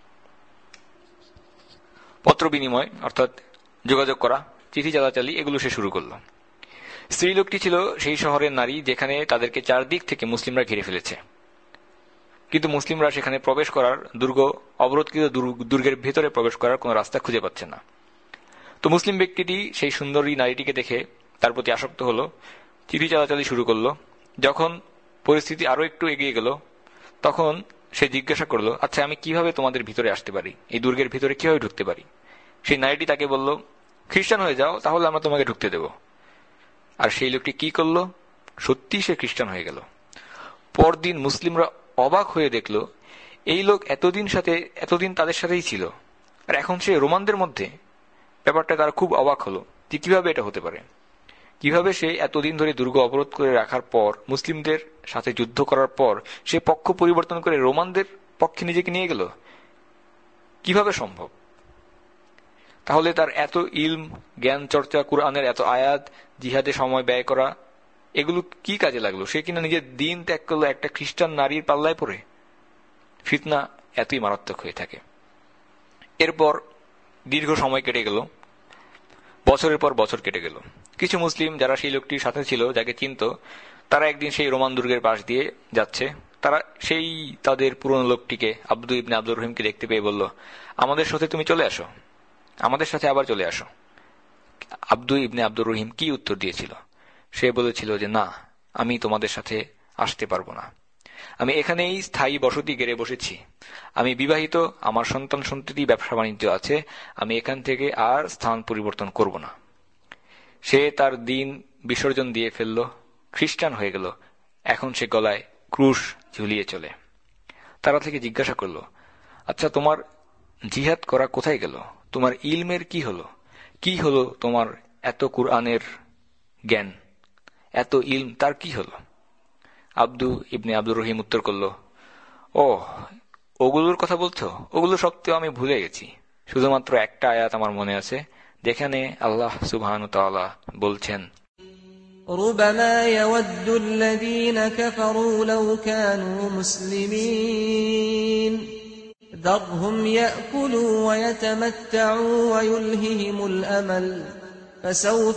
পত্র বিনিময় অর্থাৎ যোগাযোগ করা, চিঠি চালাচালি, এগুলো সে শুরু করল। স্ত্রী লোকটি ছিল সেই শহরের নারী যেখানে তাদেরকে চারদিক থেকে মুসলিমরা ঘিরে ফেলেছে, কিন্তু মুসলিমরা সেখানে প্রবেশ করার, অবরোধকৃত দুর্গের ভেতরে প্রবেশ করার কোন রাস্তা খুঁজে পাচ্ছে না। তো মুসলিম ব্যক্তিটি সেই সুন্দরী নারীটিকে দেখে তার প্রতি আসক্ত হলো, চিঠি চালাচালি শুরু করলো। যখন পরিস্থিতি আরো একটু এগিয়ে গেল, তখন সে জিজ্ঞাসা করলো, আচ্ছা আমি কিভাবে তোমাদের ভিতরে আসতে পারি, এই দুর্গের ভিতরে কিভাবে ঢুকতে পারি? সেই নারীটি তাকে বলল, খ্রিস্টান হয়ে যাও, তাহলে আমরা তোমাকে ঢুকতে দেব। আর সেই লোকটি কি করলো? সত্যি সে খ্রিস্টান হয়ে গেল। পরদিন মুসলিমরা অবাক হয়ে দেখল, এই লোক এতদিন তাদের সাথেই ছিল, আর এখন সে রোমানদের মধ্যে। ব্যাপারটা তারা খুব অবাক হলো যে কিভাবে এটা হতে পারে, কিভাবে সে এতদিন ধরে দুর্গ অবরোধ করে রাখার পর, মুসলিমদের সাথে যুদ্ধ করার পর সে পক্ষ পরিবর্তন করে রোমানদের পক্ষে নিজেকে নিয়ে গেল, কিভাবে সম্ভব? তাহলে তার এত ইলম, জ্ঞান চর্চা, কুরআনের এত আয়াত, জিহাদে সময় ব্যয় করা, এগুলো কি কাজে লাগলো? সে কিনা নিজের দিন ত্যাগ করলো একটা খ্রিস্টান নারীর পাল্লায় পড়ে। ফিতনা এতই মারাত্মক হয়ে থাকে। এরপর দীর্ঘ সময় কেটে গেল, বছরের পর বছর কেটে গেল। কিছু মুসলিম যারা সেই লোকটির সাথে ছিল, যাকে চিনত, তারা একদিন সেই রোমান দুর্গের পাশ দিয়ে যাচ্ছে। তারা সেই তাদের পুরনো লোকটিকে, আব্দু ইবনে আব্দুর রহিমকে দেখতে পেয়ে বলল, আমাদের সাথে তুমি চলে আসো, আমাদের সাথে আবার চলে আসো। আব্দু ইবনে আব্দুর রহিম কি উত্তর দিয়েছিল? সে বলেছিল যে না, আমি তোমাদের সাথে আসতে পারবো না, আমি এখানেই স্থায়ী বসতি গেড়ে বসেছি, আমি বিবাহিত, আমার সন্তান সন্ততি, ব্যবসা বাণিজ্য আছে, আমি এখান থেকে আর স্থান পরিবর্তন করব না। সে তার দিন বিসর্জন দিয়ে ফেলল, খ্রিস্টান হয়ে গেল। এখন সে গলায় ক্রুশ ঝুলিয়ে চলে। তারা থেকে জিজ্ঞাসা করল, আচ্ছা, তোমার জিহাদ করা কোথায় গেল? তোমার ইলমের কি হলো? কি হলো তোমার এত কুরআনের জ্ঞান, এত ইলম, তার কি হলো? আব্দু ইবনে আব্দুর রহিম উত্তর করল, ও, ওগুলোর কথা বলছো? ওগুলো সত্ত্বেও আমি ভুলে গেছি। শুধুমাত্র একটা আয়াত আমার মনে আছে, যেখানে আল্লাহ সুবহানাহু ওয়া তাআলা বলছেন, ربما يود الذين كفروا لو كانوا مسلمين ذرهم يأكلوا ويتمتعوا ويلههم الأمل فسوف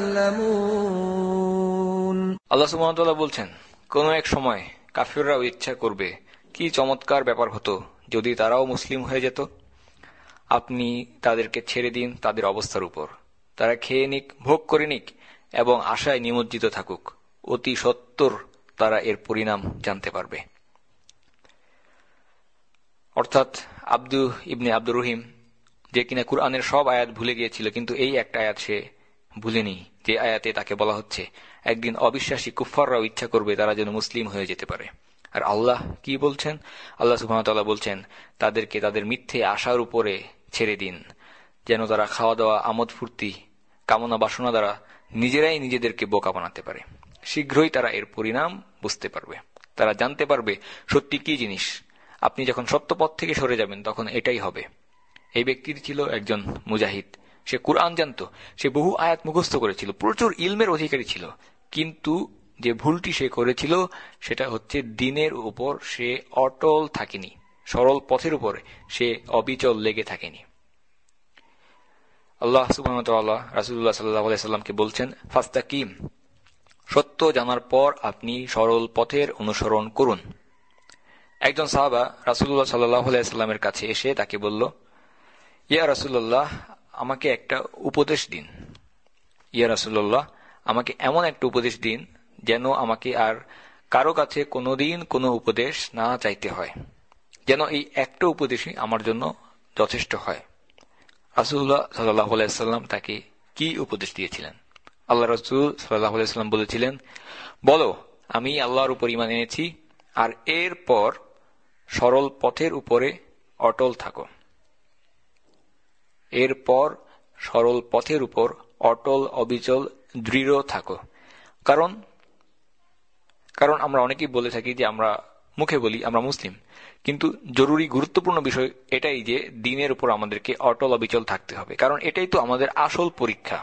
يعلمون। আল্লাহ সুবহানাহু ওয়া তাআলা বলছেন, কোন এক সময় কাফিররাও ইচ্ছা করবে, কি চমৎকার ব্যাপার হতো যদি তারাও মুসলিম হয়ে যেত। আপনি তাদেরকে ছেড়ে দিন তাদের অবস্থার উপর, তারা খেয়ে নিক, ভোগ করে নিক এবং আশায় নিমজ্জিত থাকুক, অতি সত্বর তারা এর পরিণাম জানতে পারবে। অর্থাৎ আব্দু ইবনে আব্দুর রহিম, যে কিনা কুরআনের সব আয়াত ভুলে গিয়েছিল, কিন্তু এই একটা আয়াত সে ভুলেনি, যে আয়াতে তাকে বলা হচ্ছে একদিন অবিশ্বাসী কুফফাররাও ইচ্ছা করবে তারা যেন মুসলিম হয়ে যেতে পারে। আর আল্লাহ কি বলছেন? আল্লাহ সুবহানাহু ওয়া তাআলা বলছেন, তাদেরকে তাদের মিথ্যে আশার উপরে ছেড়ে দিন, যেন তারা খাওয়া দাওয়া, আমোদ ফুর্তি, কামনা বাসনা দ্বারা নিজেরাই নিজেদেরকে বোকা বানাতে পারে। শীঘ্রই তারা এর পরিণাম বুঝতে পারবে, তারা জানতে পারবে সত্যি কি জিনিস। আপনি যখন সত্য পথ থেকে সরে যাবেন তখন এটাই হবে। এই ব্যক্তির ছিল একজন মুজাহিদ, সে কুরআন জানত, সে বহু আয়াত মুখস্থ করেছিল, প্রচুর ইলমের অধিকারী ছিল, কিন্তু যে ভুলটি সে করেছিল সেটা হচ্ছে দিনের উপর সে অটল থাকেনি, সরল পথের উপর সে অবিচল লেগে থাকেনি। আল্লাহ সুবহানাহু ওয়া তাআলা রাসূলুল্লাহ সাল্লাল্লাহু আলাইহি সাল্লামকে বলছেন, ফাস্তাকিম, সত্য জানার পর আপনি সরল পথের অনুসরণ করুন। একজন সাহাবা রাসূলুল্লাহ সাল্লাল্লাহু আলাইহি সাল্লামের কাছে এসে তাকে বলল, ইয়া রাসূলুল্লাহ, আমাকে একটা উপদেশ দিন। ইয়া রাসূলুল্লাহ, আমাকে এমন একটা উপদেশ দিন যেন আমাকে আর কারো কাছে কোনোদিন কোনো উপদেশ না চাইতে হয়, যেন এই একটা উপদেশই আমার জন্য যথেষ্ট হয়। রাসূলুল্লাহ সাল্লাল্লাহু আলাইহি সাল্লাম তাকে কি উপদেশ দিয়েছিলেন? আল্লাহ রাসূল সাল্লাল্লাহু আলাইহি সাল্লাম বলেছিলেন, বলো, আমি আল্লাহর উপর ঈমান এনেছি, আর এরপর সরল পথের উপরে অটল থাকো। এরপর সরল পথের উপর অটল, অবিচল, দৃঢ় থাকো। কারণ আমরা অনেকেই বলে থাকি যে আমরা মুখে বলি আমরা মুসলিম, কিন্তু জরুরি গুরুত্বপূর্ণ বিষয় এটাই যে দ্বীনের উপর আমাদেরকে অটল অবিচল থাকতে হবে, কারণ এটাই তো আমাদের আসল পরীক্ষা।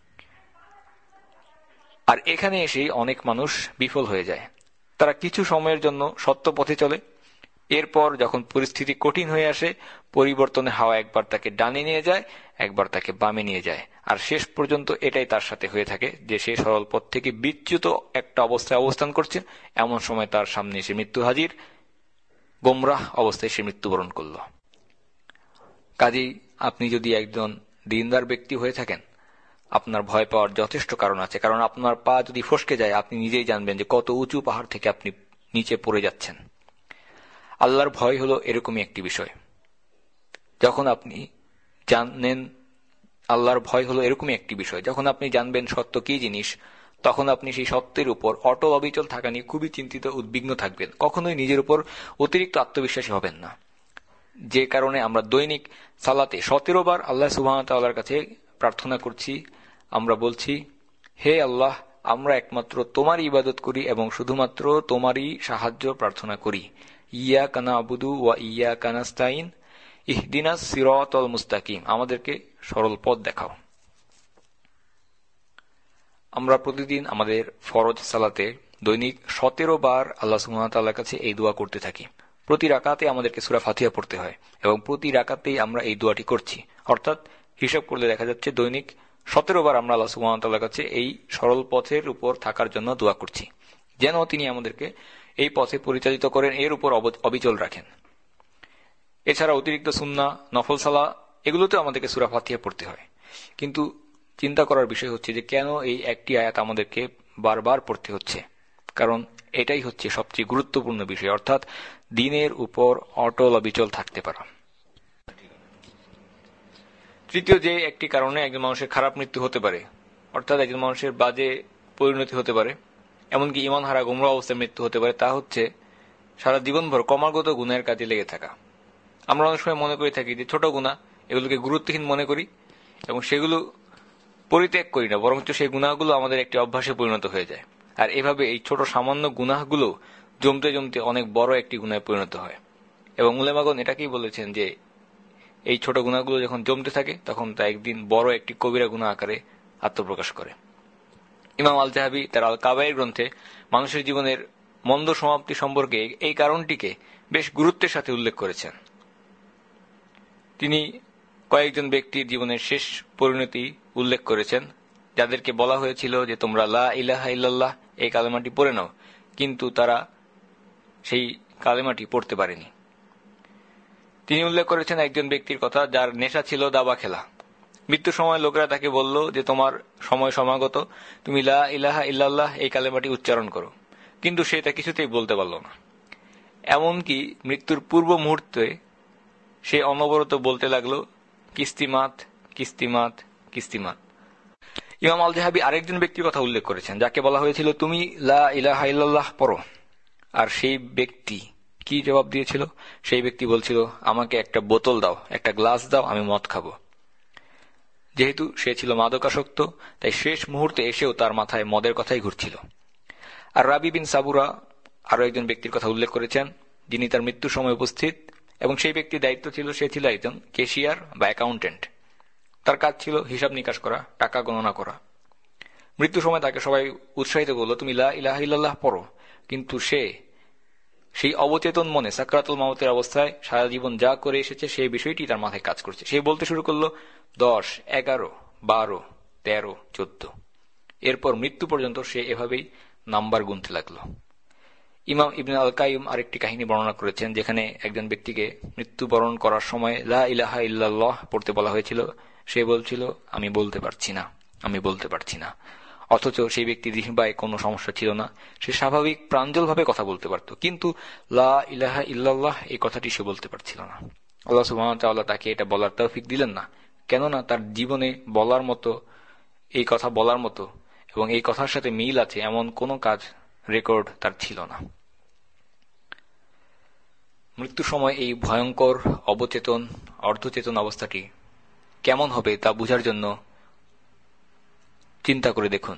আর এখানে এসেই অনেক মানুষ বিফল হয়ে যায়। তারা কিছু সময়ের জন্য সত্য পথে চলে, এরপর যখন পরিস্থিতি কঠিন হয়ে আসে, পরিবর্তনের হাওয়া একবার তাকে ডানে নিয়ে যায়, একবার তাকে বামে নিয়ে যায়, আর শেষ পর্যন্ত এটাই তার সাথে হয়ে থাকে যে সে সরল পথ থেকে বিচ্যুত একটা অবস্থায় অবস্থান করছে। এমন সময় তার সামনে এসে মৃত্যু হাজির, গোমরাহ অবস্থায় সে মৃত্যুবরণ করল। কাজেই আপনি যদি একজন দ্বীনদার ব্যক্তি হয়ে থাকেন, আপনার ভয় পাওয়ার যথেষ্ট কারণ আছে, কারণ আপনার পা যদি ফসকে যায় আপনি নিজেই জানবেন যে কত উঁচু পাহাড় থেকে আপনি নিচে পড়ে যাচ্ছেন। আল্লাহর ভয় হলো এরকমই একটি বিষয়। যখন আপনি জানেন, আল্লাহর ভয় হলো এরকমই একটি বিষয়, যখন আপনি জানবেন সত্য কি জিনিস, তখন আপনি সেই সত্যের উপর অটল অবিচল থাকা নিয়ে খুবই চিন্তিত, উদ্বিগ্ন থাকবেন, কখনোই নিজের উপর অতিরিক্ত আত্মবিশ্বাসী হবেন না। যে কারণে আমরা দৈনিক সালাতে 17 বার আল্লাহ সুবহানাহু ওয়া তাআলার কাছে প্রার্থনা করছি, আমরা বলছি, হে আল্লাহ, আমরা একমাত্র তোমারই ইবাদত করি এবং শুধুমাত্র তোমারই সাহায্য প্রার্থনা করি। ইয়াকা না'বুদু ওয়া ইয়াকা নাস্তাইন, ইহদিনাস সিরাতাল মুস্তাকিম, আমাদেরকে সরল পথ দেখাও। আমরা প্রতিদিন আমাদের ফরজ সালাতে দৈনিক 17 বার আল্লাহ সুবহানাহু ওয়া তাআলার কাছে এই দোয়া করতে থাকি। প্রতি রাকাতে আমাদেরকে সূরা ফাতিহা পড়তে হয় এবং প্রতি রাকাতেই আমরা এই দোয়াটি করছি। অর্থাৎ হিসাব করলে দেখা যাচ্ছে দৈনিক 17 বার আমরা আল্লাহ সুবহানাহু ওয়া তাআলার কাছে এই সরল পথের উপর থাকার জন্য দোয়া করছি, যেন তিনি আমাদেরকে এই পথে পরিচালিত করেন, এর উপর অবিচল রাখেন। এছাড়া অতিরিক্ত সুন্নাহ, নফল সালাহ, এগুলোতে আমাদেরকে সূরা ফাতিহা পড়তে হয়। কিন্তু চিন্তা করার বিষয় হচ্ছে যে কেন এই একটি আয়াত আমাদেরকে বারবার পড়তে হচ্ছে? কারণ এটাই হচ্ছে সবচেয়ে গুরুত্বপূর্ণ বিষয়, অর্থাৎ দ্বীনের উপর অটল অবিচল থাকতে পারা। তৃতীয় যে একটি কারণে একজন মানুষের খারাপ মৃত্যু হতে পারে, অর্থাৎ একজন মানুষের বাজে পরিণতি হতে পারে, এমনকি ঈমান হারা গোমরা অবস্থায় মৃত্যু হতে পারে, তা হচ্ছে সারা জীবনভর ক্রমাগত গুনাহের কাজে লেগে থাকা। আমরা অনেক সময় মনে করে থাকি যে ছোট গুনাহ, এগুলোকে গুরুত্বহীন মনে করি এবং সেগুলো পরিত্যাগ করি না, বরঞ্চ সেই গুনাহগুলো আমাদের একটি অভ্যাসে পরিণত হয়ে যায়। আর এভাবে এই ছোট সামান্য গুনাহগুলো জমতে জমতে অনেক বড় একটি গুনাহে পরিণত হয়। এবং উলেমাগণ এটাকেই বলেছেন যে এই ছোট গুনাহগুলো যখন জমতে থাকে তখন তা একদিন বড় একটি কবিরা গুনাহ আকারে আত্মপ্রকাশ করে। ইমাম আল জাহাবি তার আল কাবায়ের গ্রন্থে মানুষের জীবনের মন্দ সমাপ্তি সম্পর্কে এই কারণটিকে বেশ গুরুত্বের সাথে উল্লেখ করেছেন। তিনি কয়েকজন ব্যক্তির জীবনের শেষ পরিণতি উল্লেখ করেছেন, যাদেরকে বলা হয়েছিল যে তোমরা লা ইলাহা ইল্লাল্লাহ এই কালেমাটি পড়ে নাও, কিন্তু তারা সেই কালেমাটি পড়তে পারেনি। তিনি উল্লেখ করেছেন একজন ব্যক্তির কথা যার নেশা ছিল দাবা খেলা। মৃত্যুর সময় লোকেরা তাকে বলল যে তোমার সময় সমাগত, তুমি লা ইলাহা ইল্লাল্লাহ এই কালেমাটি উচ্চারণ করো, কিন্তু সে তা কিছুতেই বলতে পারল না। এমনকি মৃত্যুর পূর্ব মুহূর্তে সে অনবরত বলতে লাগলো, কিস্তিমাত কিস্তিমাত কিস্তিমাত। ইমাম আল জাহাবি আরেকজন ব্যক্তির কথা উল্লেখ করেছেন যাকে বলা হয়েছিল তুমি লা ইলাহা ইল্লাল্লাহ পড়ো, আর সেই ব্যক্তি কি জবাব দিয়েছিল? সেই ব্যক্তি বলছিল, আমাকে একটা বোতল দাও, একটা গ্লাস দাও, আমি মদ খাবো। যেহেতু সে ছিল মাদকাসক্ত, তাই শেষ মুহূর্তে এসেও তার মাথায় মদের কথাই ঘুরছিল। আর রাবি বিন সাবুরা আরো একজন ব্যক্তির কথা উল্লেখ করেছেন যিনি তার মৃত্যুর সময় উপস্থিত, এবং সেই ব্যক্তির দায়িত্ব ছিল, সে ছিল একজন ক্যাশিয়ার বা অ্যাকাউন্টেন্ট। তার কাজ ছিল হিসাব নিকাশ করা, টাকা গণনা করা। মৃত্যুর সময় তাকে সবাই উৎসাহিত করলো, তুমি লা ইলাহা ইল্লাল্লাহ পড়ো, কিন্তু সে সেই অবচেতন মনে সাকরাতুল মাউতের অবস্থায় সারা জীবন যা করে এসেছে সেই বিষয়টি তার মাথায় কাজ করছে। সে বলতে শুরু করলো 10, 11, 12, 13, 14, এরপর মৃত্যু পর্যন্ত সে এভাবেই নাম্বার গুনতে লাগলো। ইমাম ইবনে আল কাইয়ুম আরেকটি কাহিনী বর্ণনা করেছেন যেখানে একজন ব্যক্তিকে মৃত্যুবরণ করার সময় লা ইলাহা ইল্লাল্লাহ পড়তে বলা হয়েছিল। সে বলছিল, আমি বলতে পারছি না, আমি বলতে পারছি না। অথচ সেই ব্যক্তি জিহ্বায় কোনো সমস্যা ছিল না, সে স্বাভাবিক প্রাঞ্জলভাবে কথা বলতে পারত, কিন্তু লা ইলাহা ইল্লাল্লাহ এই কথাটি সে বলতে পারছিল না। আল্লাহ সুবহানাহু ওয়া তাআলা তাকে এটা বলার তৌফিক দিলেন না, কেননা তার জীবনে বলার মতো, এই কথা বলার মতো এবং এই কথার সাথে মিল আছে এমন কোনো কাজ রেকর্ড তার ছিল না। মৃত্যুর সময় এই ভয়ঙ্কর অবচেতন অর্ধচেতন অবস্থাটি কেমন হবে তা বোঝার জন্য চিন্তা করে দেখুন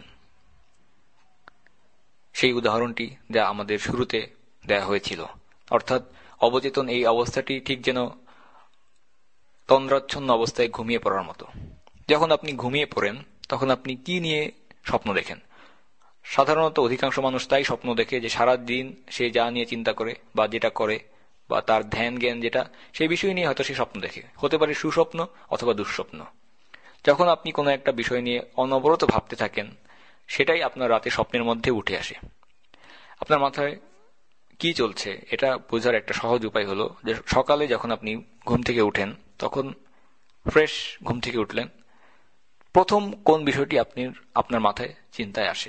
সেই উদাহরণটি যা আমাদের শুরুতে দেয়া হয়েছিল, অর্থাৎ অবচেতন এই অবস্থাটি ঠিক যেন তন্দ্রাচ্ছন্ন অবস্থায় ঘুমিয়ে পড়ার মতো। যখন আপনি ঘুমিয়ে পড়েন তখন আপনি কি নিয়ে স্বপ্ন দেখেন? সাধারণত অধিকাংশ মানুষ তাই স্বপ্ন দেখে যে সারা দিন সে যা নিয়ে চিন্তা করে বা যেটা করে বা তার ধ্যান জ্ঞান যেটা, সেই বিষয় নিয়ে হয়তো সে স্বপ্ন দেখে। হতে পারে সুস্বপ্ন অথবা দুঃস্বপ্ন। যখন আপনি কোনো একটা বিষয় নিয়ে অনবরত ভাবতে থাকেন, সেটাই আপনার রাতে স্বপ্নের মধ্যে উঠে আসে। আপনার মাথায় কি চলছে এটা বোঝার একটা সহজ উপায় হলো যে সকালে যখন আপনি ঘুম থেকে উঠেন, তখন ফ্রেশ ঘুম থেকে উঠলেন, প্রথম কোন বিষয়টি আপনার মাথায় চিন্তায় আসে?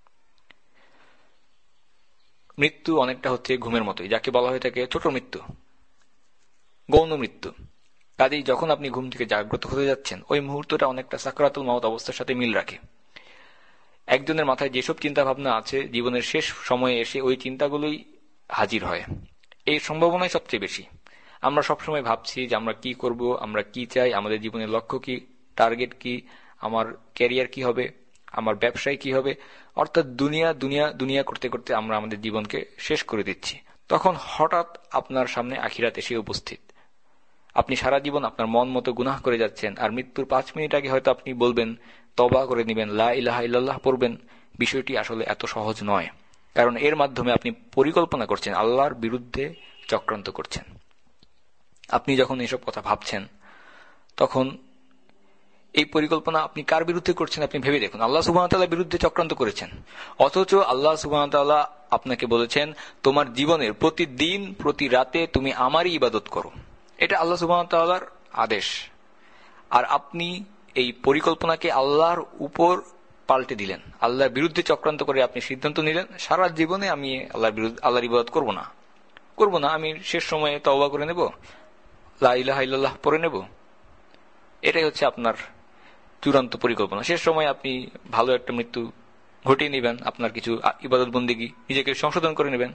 মৃত্যু অনেকটা হচ্ছে ঘুমের মতোই, যাকে বলা হয়ে থাকে ছোট মৃত্যু, গৌণ মৃত্যু। কাজেই যখন আপনি ঘুম থেকে জাগ্রত হতে যাচ্ছেন, ওই মুহূর্তটা অনেকটা সাকরাতুল মাউত অবস্থার সাথে মিল রাখে। একজনের মাথায় যেসব চিন্তা ভাবনা আছে, জীবনের শেষ সময়ে এসে ওই চিন্তাগুলোই হাজির হয়। এই সম্ভাবনাই সবচেয়ে বেশি। আমরা সবসময় ভাবছি যে আমরা কি করব, আমরা কি চাই, আমাদের জীবনের লক্ষ্য কি, টার্গেট কি, আমার ক্যারিয়ার কি হবে, আমার ব্যবসায় কি হবে, অর্থাৎ দুনিয়া দুনিয়া দুনিয়া করতে করতে আমরা আমাদের জীবনকে শেষ করে দিচ্ছি। তখন হঠাৎ আপনার সামনে আখিরাত এসে উপস্থিত। আপনি সারা জীবন আপনার মন মতো গুনাহ করে যাচ্ছেন, আর মৃত্যুর 5 মিনিট আগে হয়তো আপনি বলবেন, তওবা করে নেবেন, লা ইলাহা ইল্লাল্লাহ পড়বেন। বিষয়টি আসলে এত সহজ নয়, কারণ এর মাধ্যমে আপনি পরিকল্পনা করছেন, আল্লাহর বিরুদ্ধে চক্রান্ত করছেন। আপনি যখন এসব কথা ভাবছেন, তখন এই পরিকল্পনা আপনি কার বিরুদ্ধে করছেন আপনি ভেবে দেখুন। আল্লাহ সুবহানাহু ওয়া তাআলার বিরুদ্ধে চক্রান্ত করেছেন, অথচ আল্লাহ সুবহানাহু ওয়া তাআলা আপনাকে বলেছেন তোমার জীবনের প্রতিদিন প্রতি রাতে তুমি আমারই ইবাদত করো। এটা আল্লাহ সুবহানাহু ওয়া তাআলার আদেশ, আর আপনি এই পরিকল্পনাকে আল্লাহর উপর পাল্টে দিলেন। আল্লাহর বিরুদ্ধে চক্রান্ত করে আপনি সিদ্ধান্ত নিলেন, সারা জীবনে আমি আল্লাহর ইবাদত করব না, আমি শেষ সময়ে তওবা করে নেব, লা ইলাহা ইল্লাল্লাহ পড়ে নেব। এটাই হচ্ছে আপনার চূড়ান্ত পরিকল্পনা। শেষ সময় আপনি ভালো একটা মৃত্যু ঘটিয়ে নেবেন, আপনার কিছু ইবাদত বন্দেগী নিজেকে সংশোধন করে নেবেন।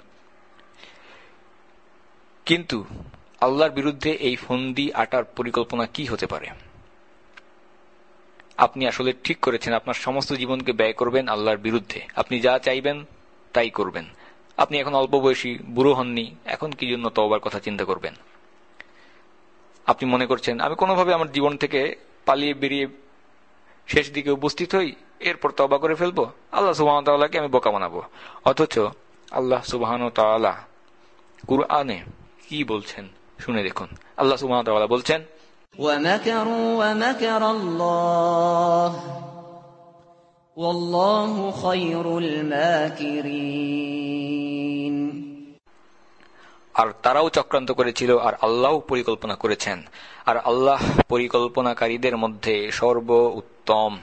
কিন্তু আল্লাহর বিরুদ্ধে এই ফন্দি আটার পরিকল্পনা কি হতে পারে? আপনি আসলে ঠিক করেছেন আপনার সমস্ত জীবনকে ব্যয় করবেন আল্লাহর বিরুদ্ধে। আপনি যা চাইবেন তাই করবেন। আপনি এখন অল্প বয়সী, বুড়ো হননি, এখন কি জন্য তওবার কথা চিন্তা করবেন? আপনি মনে করছেন আমি কোনোভাবে আমার জীবন থেকে পালিয়ে বেরিয়ে শেষ দিকে উপস্থিত হই, এরপর তওবা করে ফেলবো, আল্লাহ সুবহানাহু ওয়া তাআলাকে আমি বোকা বানাবো। অথচ আল্লাহ সুবহানাহু ওয়া তাআলা কুরআনে কি বলছেন শুনে দেখুন। আল্লাহ সুবহানাহু ওয়া তাআলা বলছেন, وَمَكَرُوا وَمَكَرَ اللَّهُ وَاللَّهُ خَيْرُ الْمَاكِرِينَ। আর তারাও চক্রান্ত করেছিল, আর আল্লাহ পরিকল্পনা করেছেন, আর আল্লাহ পরিকল্পনাকারীদের মধ্যে সর্ব উত্তম।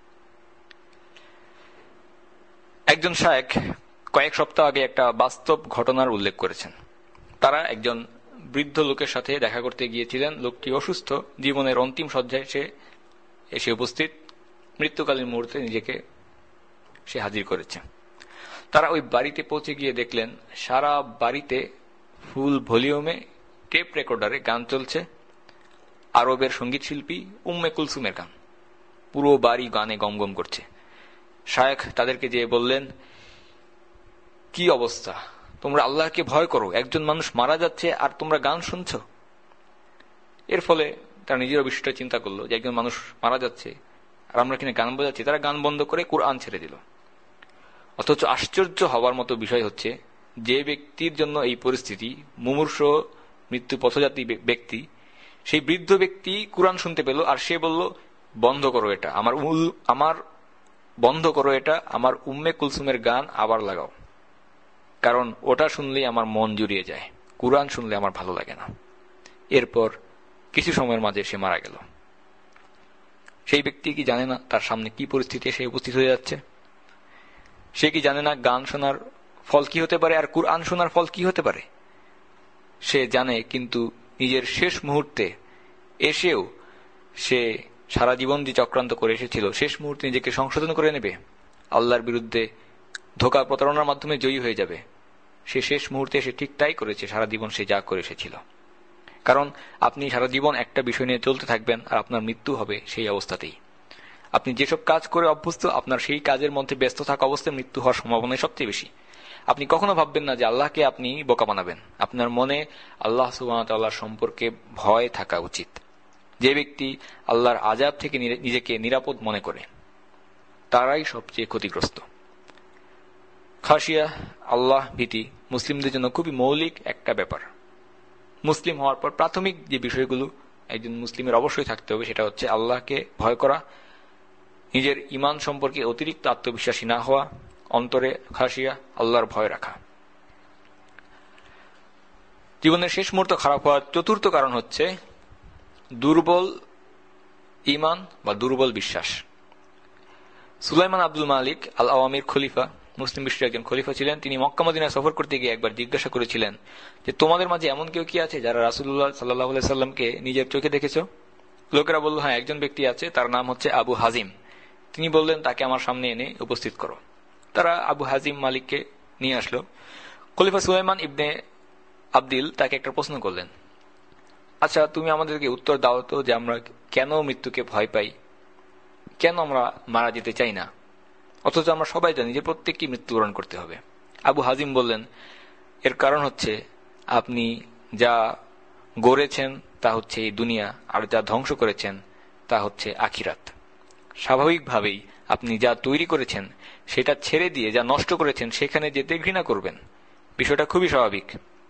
একজন শায়েখ কয়েক সপ্তাহ আগে একটা বাস্তব ঘটনার উল্লেখ করেছেন। তারা একজন বৃদ্ধ লোকের সাথে দেখা করতে গিয়েছিলেন। লোকটি অসুস্থ, জীবনের অন্তিম শয্যায় সে এসে উপস্থিত, মৃত্যুকালীন মুহূর্তে নিজেকে সে হাজির করেছে। তারা ওই বাড়িতে পৌঁছে গিয়ে দেখলেন সারা বাড়িতে ফুল ভলিউমে টেপ রেকর্ডারে গান চলছে, আরবের সঙ্গীত শিল্পী উম্মে কুলসুমের গান। পুরো বাড়ি গানে গমগম করছে। শায়েখ তাদেরকে যেয়ে বললেন, কি অবস্থা, তোমরা আল্লাহকে ভয় করো, একজন মানুষ মারা যাচ্ছে আর তোমরা গান শুনছ। এর ফলে তারা নিজের বিষয়টা চিন্তা করলো যে একজন মানুষ মারা যাচ্ছে আর আমরা কিনা গান বাজাচ্ছি। তারা গান বন্ধ করে কুরআন ছেড়ে দিল। অথচ আশ্চর্য হওয়ার মতো বিষয় হচ্ছে, যে ব্যক্তির জন্য এই পরিস্থিতি, মুমূর্ষ মৃত্যু পথযাত্রী ব্যক্তি, সেই বৃদ্ধ ব্যক্তি কুরআন শুনতে পেল, আর সে বলল, বন্ধ করো এটা, বন্ধ করো এটা, আমার উম্মে কুলসুমের গান আবার লাগাও, কারণ ওটা শুনলেই আমার মন জুড়িয়ে যায়, কুরআন শুনলে আমার ভালো লাগে না। এরপর কিছু সময়ের মাঝে সে মারা গেল। সেই ব্যক্তি কি জানে না তার সামনে কি পরিস্থিতি এসে উপস্থিত হয়ে যাচ্ছে? সে কি জানে না গান শোনার ফল কি হতে পারে আর কুরআন শোনার ফল কি হতে পারে? সে জানে, কিন্তু নিজের শেষ মুহূর্তে এসেও সে সারা জীবন যে চক্রান্ত করে এসেছিল, শেষ মুহূর্তে নিজেকে সংশোধন করে নেবে, আল্লাহর বিরুদ্ধে ধোঁকা প্রতারণার মাধ্যমে জয়ী হয়ে যাবে। সে শেষ মুহূর্তে এসে ঠিক তাই করেছে, সারা জীবন সে যা করে এসেছিল। কারণ আপনি সারা জীবন একটা বিষয় নিয়ে চলতে থাকবেন আর আপনার মৃত্যু হবে সেই অবস্থাতেই। আপনি যেসব কাজ করে অভ্যস্ত, আপনার সেই কাজের মধ্যে ব্যস্ত থাকা অবস্থায় মৃত্যু হওয়ার সম্ভাবনা সবচেয়ে বেশি। আপনি কখনো ভাববেন না যে আল্লাহকে আপনি বোকা বানাবেন। আপনার মনে আল্লাহ সুবহানাহু ওয়া তাআলার সম্পর্কে ভয় থাকা উচিত। যে ব্যক্তি আল্লাহর আযাব থেকে নিজেকে নিরাপদ মনে করে, তারাই সবচেয়ে ক্ষতিগ্রস্ত। খাশিয়া, আল্লাহ ভীতি মুসলিমদের জন্য খুবই মৌলিক একটা ব্যাপার। মুসলিম হওয়ার পর প্রাথমিক যে বিষয়গুলো একজন মুসলিমের অবশ্যই থাকতে হবে, সেটা হচ্ছে আল্লাহকে ভয় করা, নিজের ঈমান সম্পর্কে অতিরিক্ত আত্মবিশ্বাসী না হওয়া, অন্তরে খাশিয়া, আল্লাহর ভয় রাখা। জীবনের শেষ মুহূর্ত খারাপ হওয়ার চতুর্থ কারণ হচ্ছে দুর্বল ঈমান বা দুর্বল বিশ্বাস। সুলাইমান আব্দুল মালিক আল আওয়ামির খলিফা, মুসলিম বিশ্বের একজন খলিফা ছিলেন। তিনি মক্কা মদিনায় সফর করতে গিয়ে একবার জিজ্ঞাসা করেছিলেন যে তোমাদের মাঝে এমন কেউ কি আছে যারা রাসূলুল্লাহ সাল্লাল্লাহু আলাইহি সাল্লামকে নিজের চোখে দেখেছো? লোকেরা বলল, হ্যাঁ, একজন ব্যক্তি আছে, তার নাম হচ্ছে আবু হাজিম। তিনি বললেন, তাকে আমার সামনে এনে উপস্থিত করো। তারা আবু হাজিম মালিককে নিয়ে আসলো। খলিফা সুলাইমান ইবনে আবদিল তাকে একটা প্রশ্ন করলেন, আচ্ছা, তুমি আমাদেরকে উত্তর দাও তো যে আমরা কেন মৃত্যুকে ভয় পাই। কেন আমরা মারা যেতে চাই না, অথচ আমরা সবাই জানি যে প্রত্যেককে মৃত্যুবরণ করতে হবে? আবু হাজিম বললেন, এর কারণ হচ্ছে আপনি যা গড়েছেন তা হচ্ছে এই দুনিয়া, আর যা ধ্বংস করেছেন তা হচ্ছে আখিরাত। স্বাভাবিকভাবেই আপনি যা তৈরি করেছেন সেটা ছেড়ে দিয়ে যা নষ্ট করেছেন সেখানে যেতে ঘৃণা করবেন। বিষয়টা খুবই স্বাভাবিক।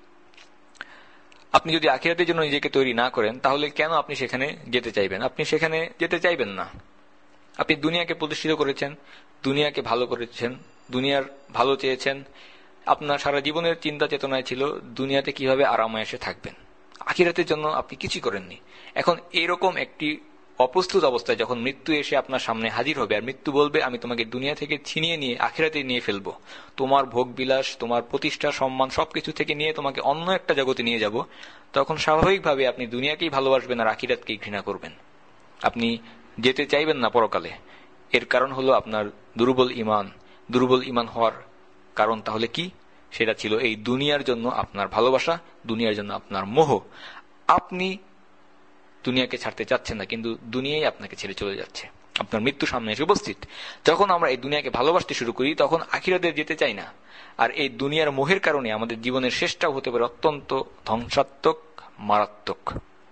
আপনি যদি আখিরাতের জন্য নিজেকে তৈরি না করেন তাহলে কেন আপনি সেখানে যেতে চাইবেন? আপনি সেখানে যেতে চাইবেন না। আপনি দুনিয়াকে প্রতিষ্ঠিত করেছেন, দুনিয়াকে ভালো করেছেন, দুনিয়ার ভালো চেয়েছেন, আপনার সারা জীবনের চিন্তা চেতনায় ছিল দুনিয়াতে কিভাবে আরামায়েশে থাকবেন, আখিরাতের জন্য আপনি কিছুই করেননি। এখন এরকম একটি অপ্রস্তুত অবস্থায় যখন মৃত্যু এসে আপনার সামনে হাজির হবে, আর মৃত্যু বলবে আমি তোমাকে দুনিয়া থেকে ছিনিয়ে নিয়ে আখিরাতে নিয়ে ফেলবো, তোমার ভোগ বিলাস, তোমার প্রতিষ্ঠা, সম্মান সবকিছু থেকে নিয়ে তোমাকে অন্য একটা জগতে নিয়ে যাব, তখন স্বাভাবিকভাবে আপনি দুনিয়াকেই ভালোবাসবেন আর আখিরাতকেই ঘৃণা করবেন। আপনি যেতে চাইবেন না পরকালে। এর কারণ হলো আপনার দুর্বল ইমান। দুর্বল ইমান হওয়ার কারণ তাহলে কি? সেটা ছিল এই দুনিয়ার জন্য আপনার ভালোবাসা, দুনিয়ার জন্য আপনার মোহ। আপনি দুনিয়াকে ছাড়তে চাচ্ছেন না, কিন্তু দুনিয়াই আপনাকে ছেড়ে চলে যাচ্ছে, আপনার মৃত্যু সামনে এসে উপস্থিত। যখন আমরা এই দুনিয়াকে ভালোবাসতে শুরু করি তখন আখিরাতে যেতে চাই না। আর এই দুনিয়ার মোহের কারণে আমাদের জীবনের শেষটাও হতে পারে অত্যন্ত ধ্বংসাত্মক, মারাত্মক।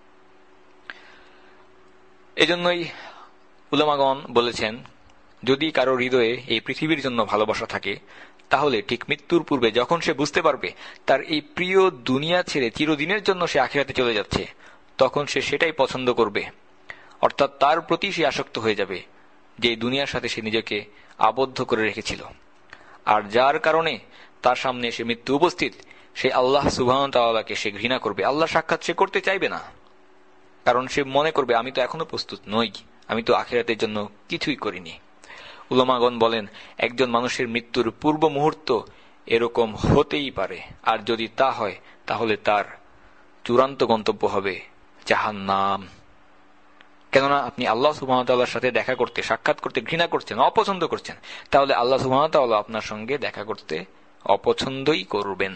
এজন্যই উলামাগণ বলেছেন, যদি কারো হৃদয়ে এই পৃথিবীর জন্য ভালোবাসা থাকে তাহলে ঠিক মৃত্যুর পূর্বে যখন সে বুঝতে পারবে তার এই প্রিয় দুনিয়া ছেড়ে চিরদিনের জন্য সে আখিরাতে চলে যাচ্ছে, তখন সে সেটাই পছন্দ করবে। অর্থাৎ তার প্রতি সে আসক্ত হয়ে যাবে যে দুনিয়ার সাথে সে নিজেকে আবদ্ধ করে রেখেছিল। আর যার কারণে তার সামনে সে মৃত্যু উপস্থিত, সে আল্লাহ সুবহানাহু ওয়া তাআলাকে সে ঘৃণা করবে। আল্লাহ সাক্ষাৎ সে করতে চাইবে না, কারণ সে মনে করবে আমি তো এখনো প্রস্তুত নই, আমি তো আখিরাতের জন্য কিছুই করিনি। উলামাগণ বলেন, একজন মানুষের মৃত্যুর পূর্ব মুহূর্ত এরকম হতেই পারে, আর যদি তা হয় তাহলে তার চূড়ান্ত গন্তব্য হবে জাহান্নাম। কেননা আপনি আল্লাহ সুবহানাহু ওয়া তাআলার সাথে দেখা করতে, সাক্ষাৎ করতে ঘৃণা করছেন, অপছন্দ করছেন, তাহলে আল্লাহ সুবহানাহু ওয়া তাআলা আপনার সঙ্গে দেখা করতে অপছন্দই করবেন।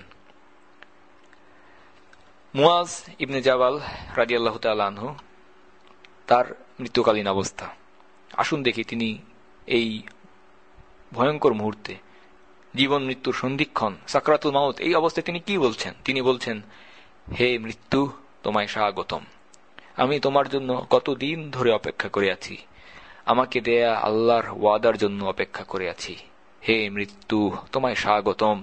মুয়াজ ইবনে জাবাল রাদিয়াল্লাহু তাআলা আনহু, তার মৃত্যুকালীন অবস্থা আসুন দেখি। তিনি এই ভয়ঙ্কর মুহূর্তে, জীবন মৃত্যুর সন্ধিক্ষণ, সাকরাতুল মাউত, এই অবস্থায় তিনি কি বলছেন? তিনি বলছেন, হে মৃত্যু, তোমায় স্বাগতম। আমি তোমার জন্য কতদিন ধরে অপেক্ষা করে আছি, আমাকে দেয়া আল্লাহর ওয়াদার জন্য অপেক্ষা করে আছি। হে মৃত্যু, তোমায় স্বাগতম।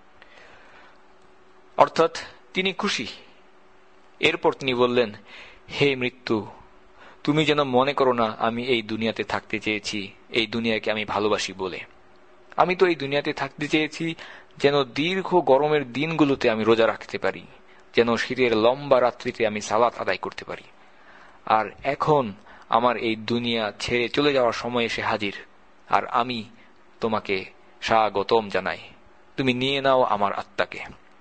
অর্থাৎ তিনি খুশি। এরপর তিনি বললেন, হে মৃত্যু, তুমি যেন মনে করো না আমি এই দুনিয়াতে থাকতে চেয়েছি এই দুনিয়াকে আমি ভালোবাসি বলে। আমি তো এই দুনিয়াতে থাকতে চেয়েছি যেন দীর্ঘ গরমের দিনগুলোতে আমি রোজা রাখতে পারি, যেন শীতের লম্বা রাত্রিতে আমি সালাত আদায় করতে পারি। আর এখন আমার এই দুনিয়া ছেড়ে চলে যাওয়ার সময় এসে হাজির, আর আমি তোমাকে স্বাগতম জানাই, তুমি নিয়ে নাও আমার আত্মাকে।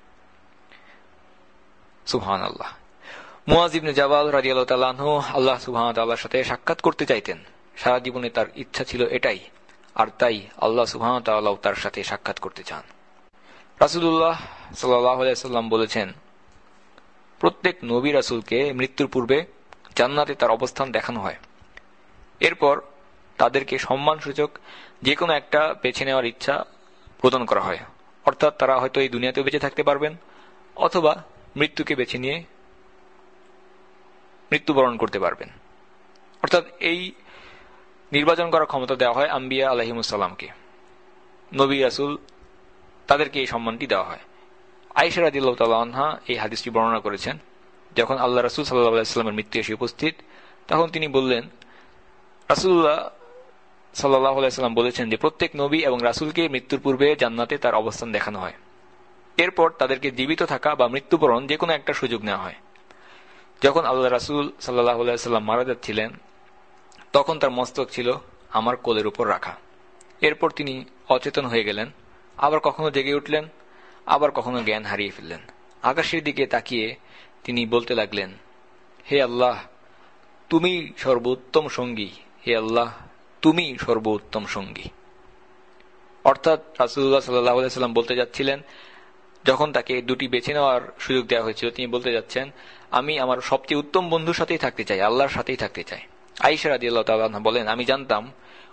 সুবহানাল্লাহ। মুয়াজ ইবনে জাবাল রাদিয়াল্লাহু তাআলা আনহু আল্লাহ সুবহানাহু ওয়া তাআলার সাথে সাক্ষাৎ করতে চাইতেন, সারা জীবনে তার ইচ্ছা ছিল এটাই, আর তাই আল্লাহ সুবহানাহু ওয়া তাআলাও তার সাথে সাক্ষাৎ করতে চান। রাসূলুল্লাহ সাল্লাল্লাহু আলাইহি ওয়াসাল্লাম বলেছেন, প্রত্যেক নবী রাসূলকে মৃত্যুর পূর্বে জান্নাতে তার অবস্থান দেখানো হয়। এরপর তাদেরকে সম্মানসূচক যে কোনো একটা বেছে নেওয়ার ইচ্ছা প্রদান করা হয়। অর্থাৎ তারা হয়তো এই দুনিয়াতেও বেঁচে থাকতে পারবেন, অথবা মৃত্যুকে বেছে নিয়ে মৃত্যুবরণ করতে পারবেন। অর্থাৎ এই নির্বাচন করার ক্ষমতা দেওয়া হয় আম্বিয়া আলাইহিমুস সালামকে। নবী রাসূল তাদেরকে এই সম্মানটি দেওয়া হয়। আয়েশা রাদিয়াল্লাহু তাআলা আনহা এই হাদিসটি বর্ণনা করেছেন, যখন আল্লাহ রাসূল সাল্লাল্লাহু আলাইহি ওয়াসাল্লামের মৃত্যু এসে উপস্থিত, তখন তিনি বললেন, রাসূলুল্লাহ সাল্লাল্লাহু আলাইহি ওয়াসাল্লাম বলেছেন যে প্রত্যেক নবী এবং রাসূলকে মৃত্যুর পূর্বে জান্নাতে তার অবস্থান দেখানো হয়। এরপর তাদেরকে জীবিত থাকা বা মৃত্যুবরণ যে কোনো একটা সুযোগ নেওয়া হয়। যখন আল্লাহ রাসূল সাল্লাল্লাহু আলাইহি ওয়াসাল্লাম মারা যাচ্ছিলেন, তখন তার মস্তক ছিল আমার কোলের উপর রাখা। এরপর তিনি অচেতন হয়ে গেলেন, আবার কখনো জেগে উঠলেন, আবার কখনো জ্ঞান হারিয়ে ফেললেন। আকাশের দিকে তাকিয়ে তিনি বলতে লাগলেন, হে আল্লাহ, তুমি সর্বোত্তম সঙ্গী, হে আল্লাহ, তুমি সর্বোত্তম সঙ্গী। অর্থাৎ রাসূলুল্লাহ সাল্লাল্লাহু আলাইহি ওয়াসাল্লাম বলতে যাচ্ছিলেন, যখন তাকে দুটি বেছে নেওয়ার সুযোগ দেওয়া হয়েছিল, তিনি বলতে যাচ্ছেন, আমি আমার সবচেয়ে উত্তম বন্ধুর সাথেই থাকতে চাই, আল্লাহর সাথেই থাকতে চাই। আয়েশা রাদিয়াল্লাহু তাআলা আনহা বলেন, আমি জানতাম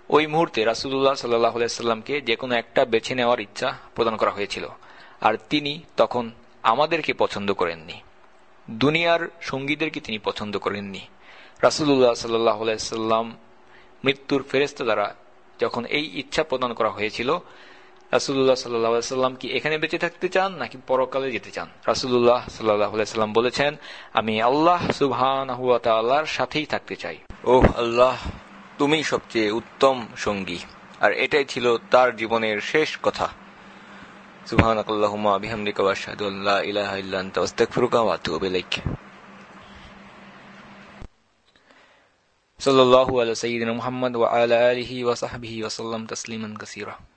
ওই মুহূর্তে রাসূলুল্লাহ সাল্লাল্লাহু আলাইহি সাল্লামকে যে কোনো একটা বেছে নেওয়ার ইচ্ছা প্রদান করা হয়েছিল, আর তিনি তখন আমাদেরকে পছন্দ করেননি, দুনিয়ার সঙ্গীদেরকে তিনি পছন্দ করেননি। রাসূলুল্লাহ সাল্লাল্লাহু আলাইহি সাল্লাম মৃত্যুর ফেরেশতা দ্বারা যখন এই ইচ্ছা প্রদান করা হয়েছিল, রাসূলুল্লাহ সাল্লাল্লাহু আলাইহি সাল্লাম কি এখানে বেঁচে থাকতে চান নাকি পরকালে যেতে চান? রাসূলুল্লাহ সাল্লাল্লাহু আলাইহি সাল্লাম বলেছেন, আমি আল্লাহ সুবহানাহু ওয়া তাআলার সাথেই থাকতে চাই। ওহ আল্লাহ, তুমি সবচেয়ে উত্তম সঙ্গী। আর এটাই ছিল তার জীবনের শেষ কথা। সুবহানাকাল্লাহুম্মা বিহামদিকা ওয়া আশহাদু আল্লা ইলাহা ইল্লা আনতা আস্তাগফিরুকা ওয়া আতুবু ইলাইক। সাল্লাল্লাহু আলা সাইয়্যিদিনা মুহাম্মদ ওয়া আলা আলিহি ওয়া সাহবিহি ওয়া সাল্লাম তাসলিমান কাসীরা।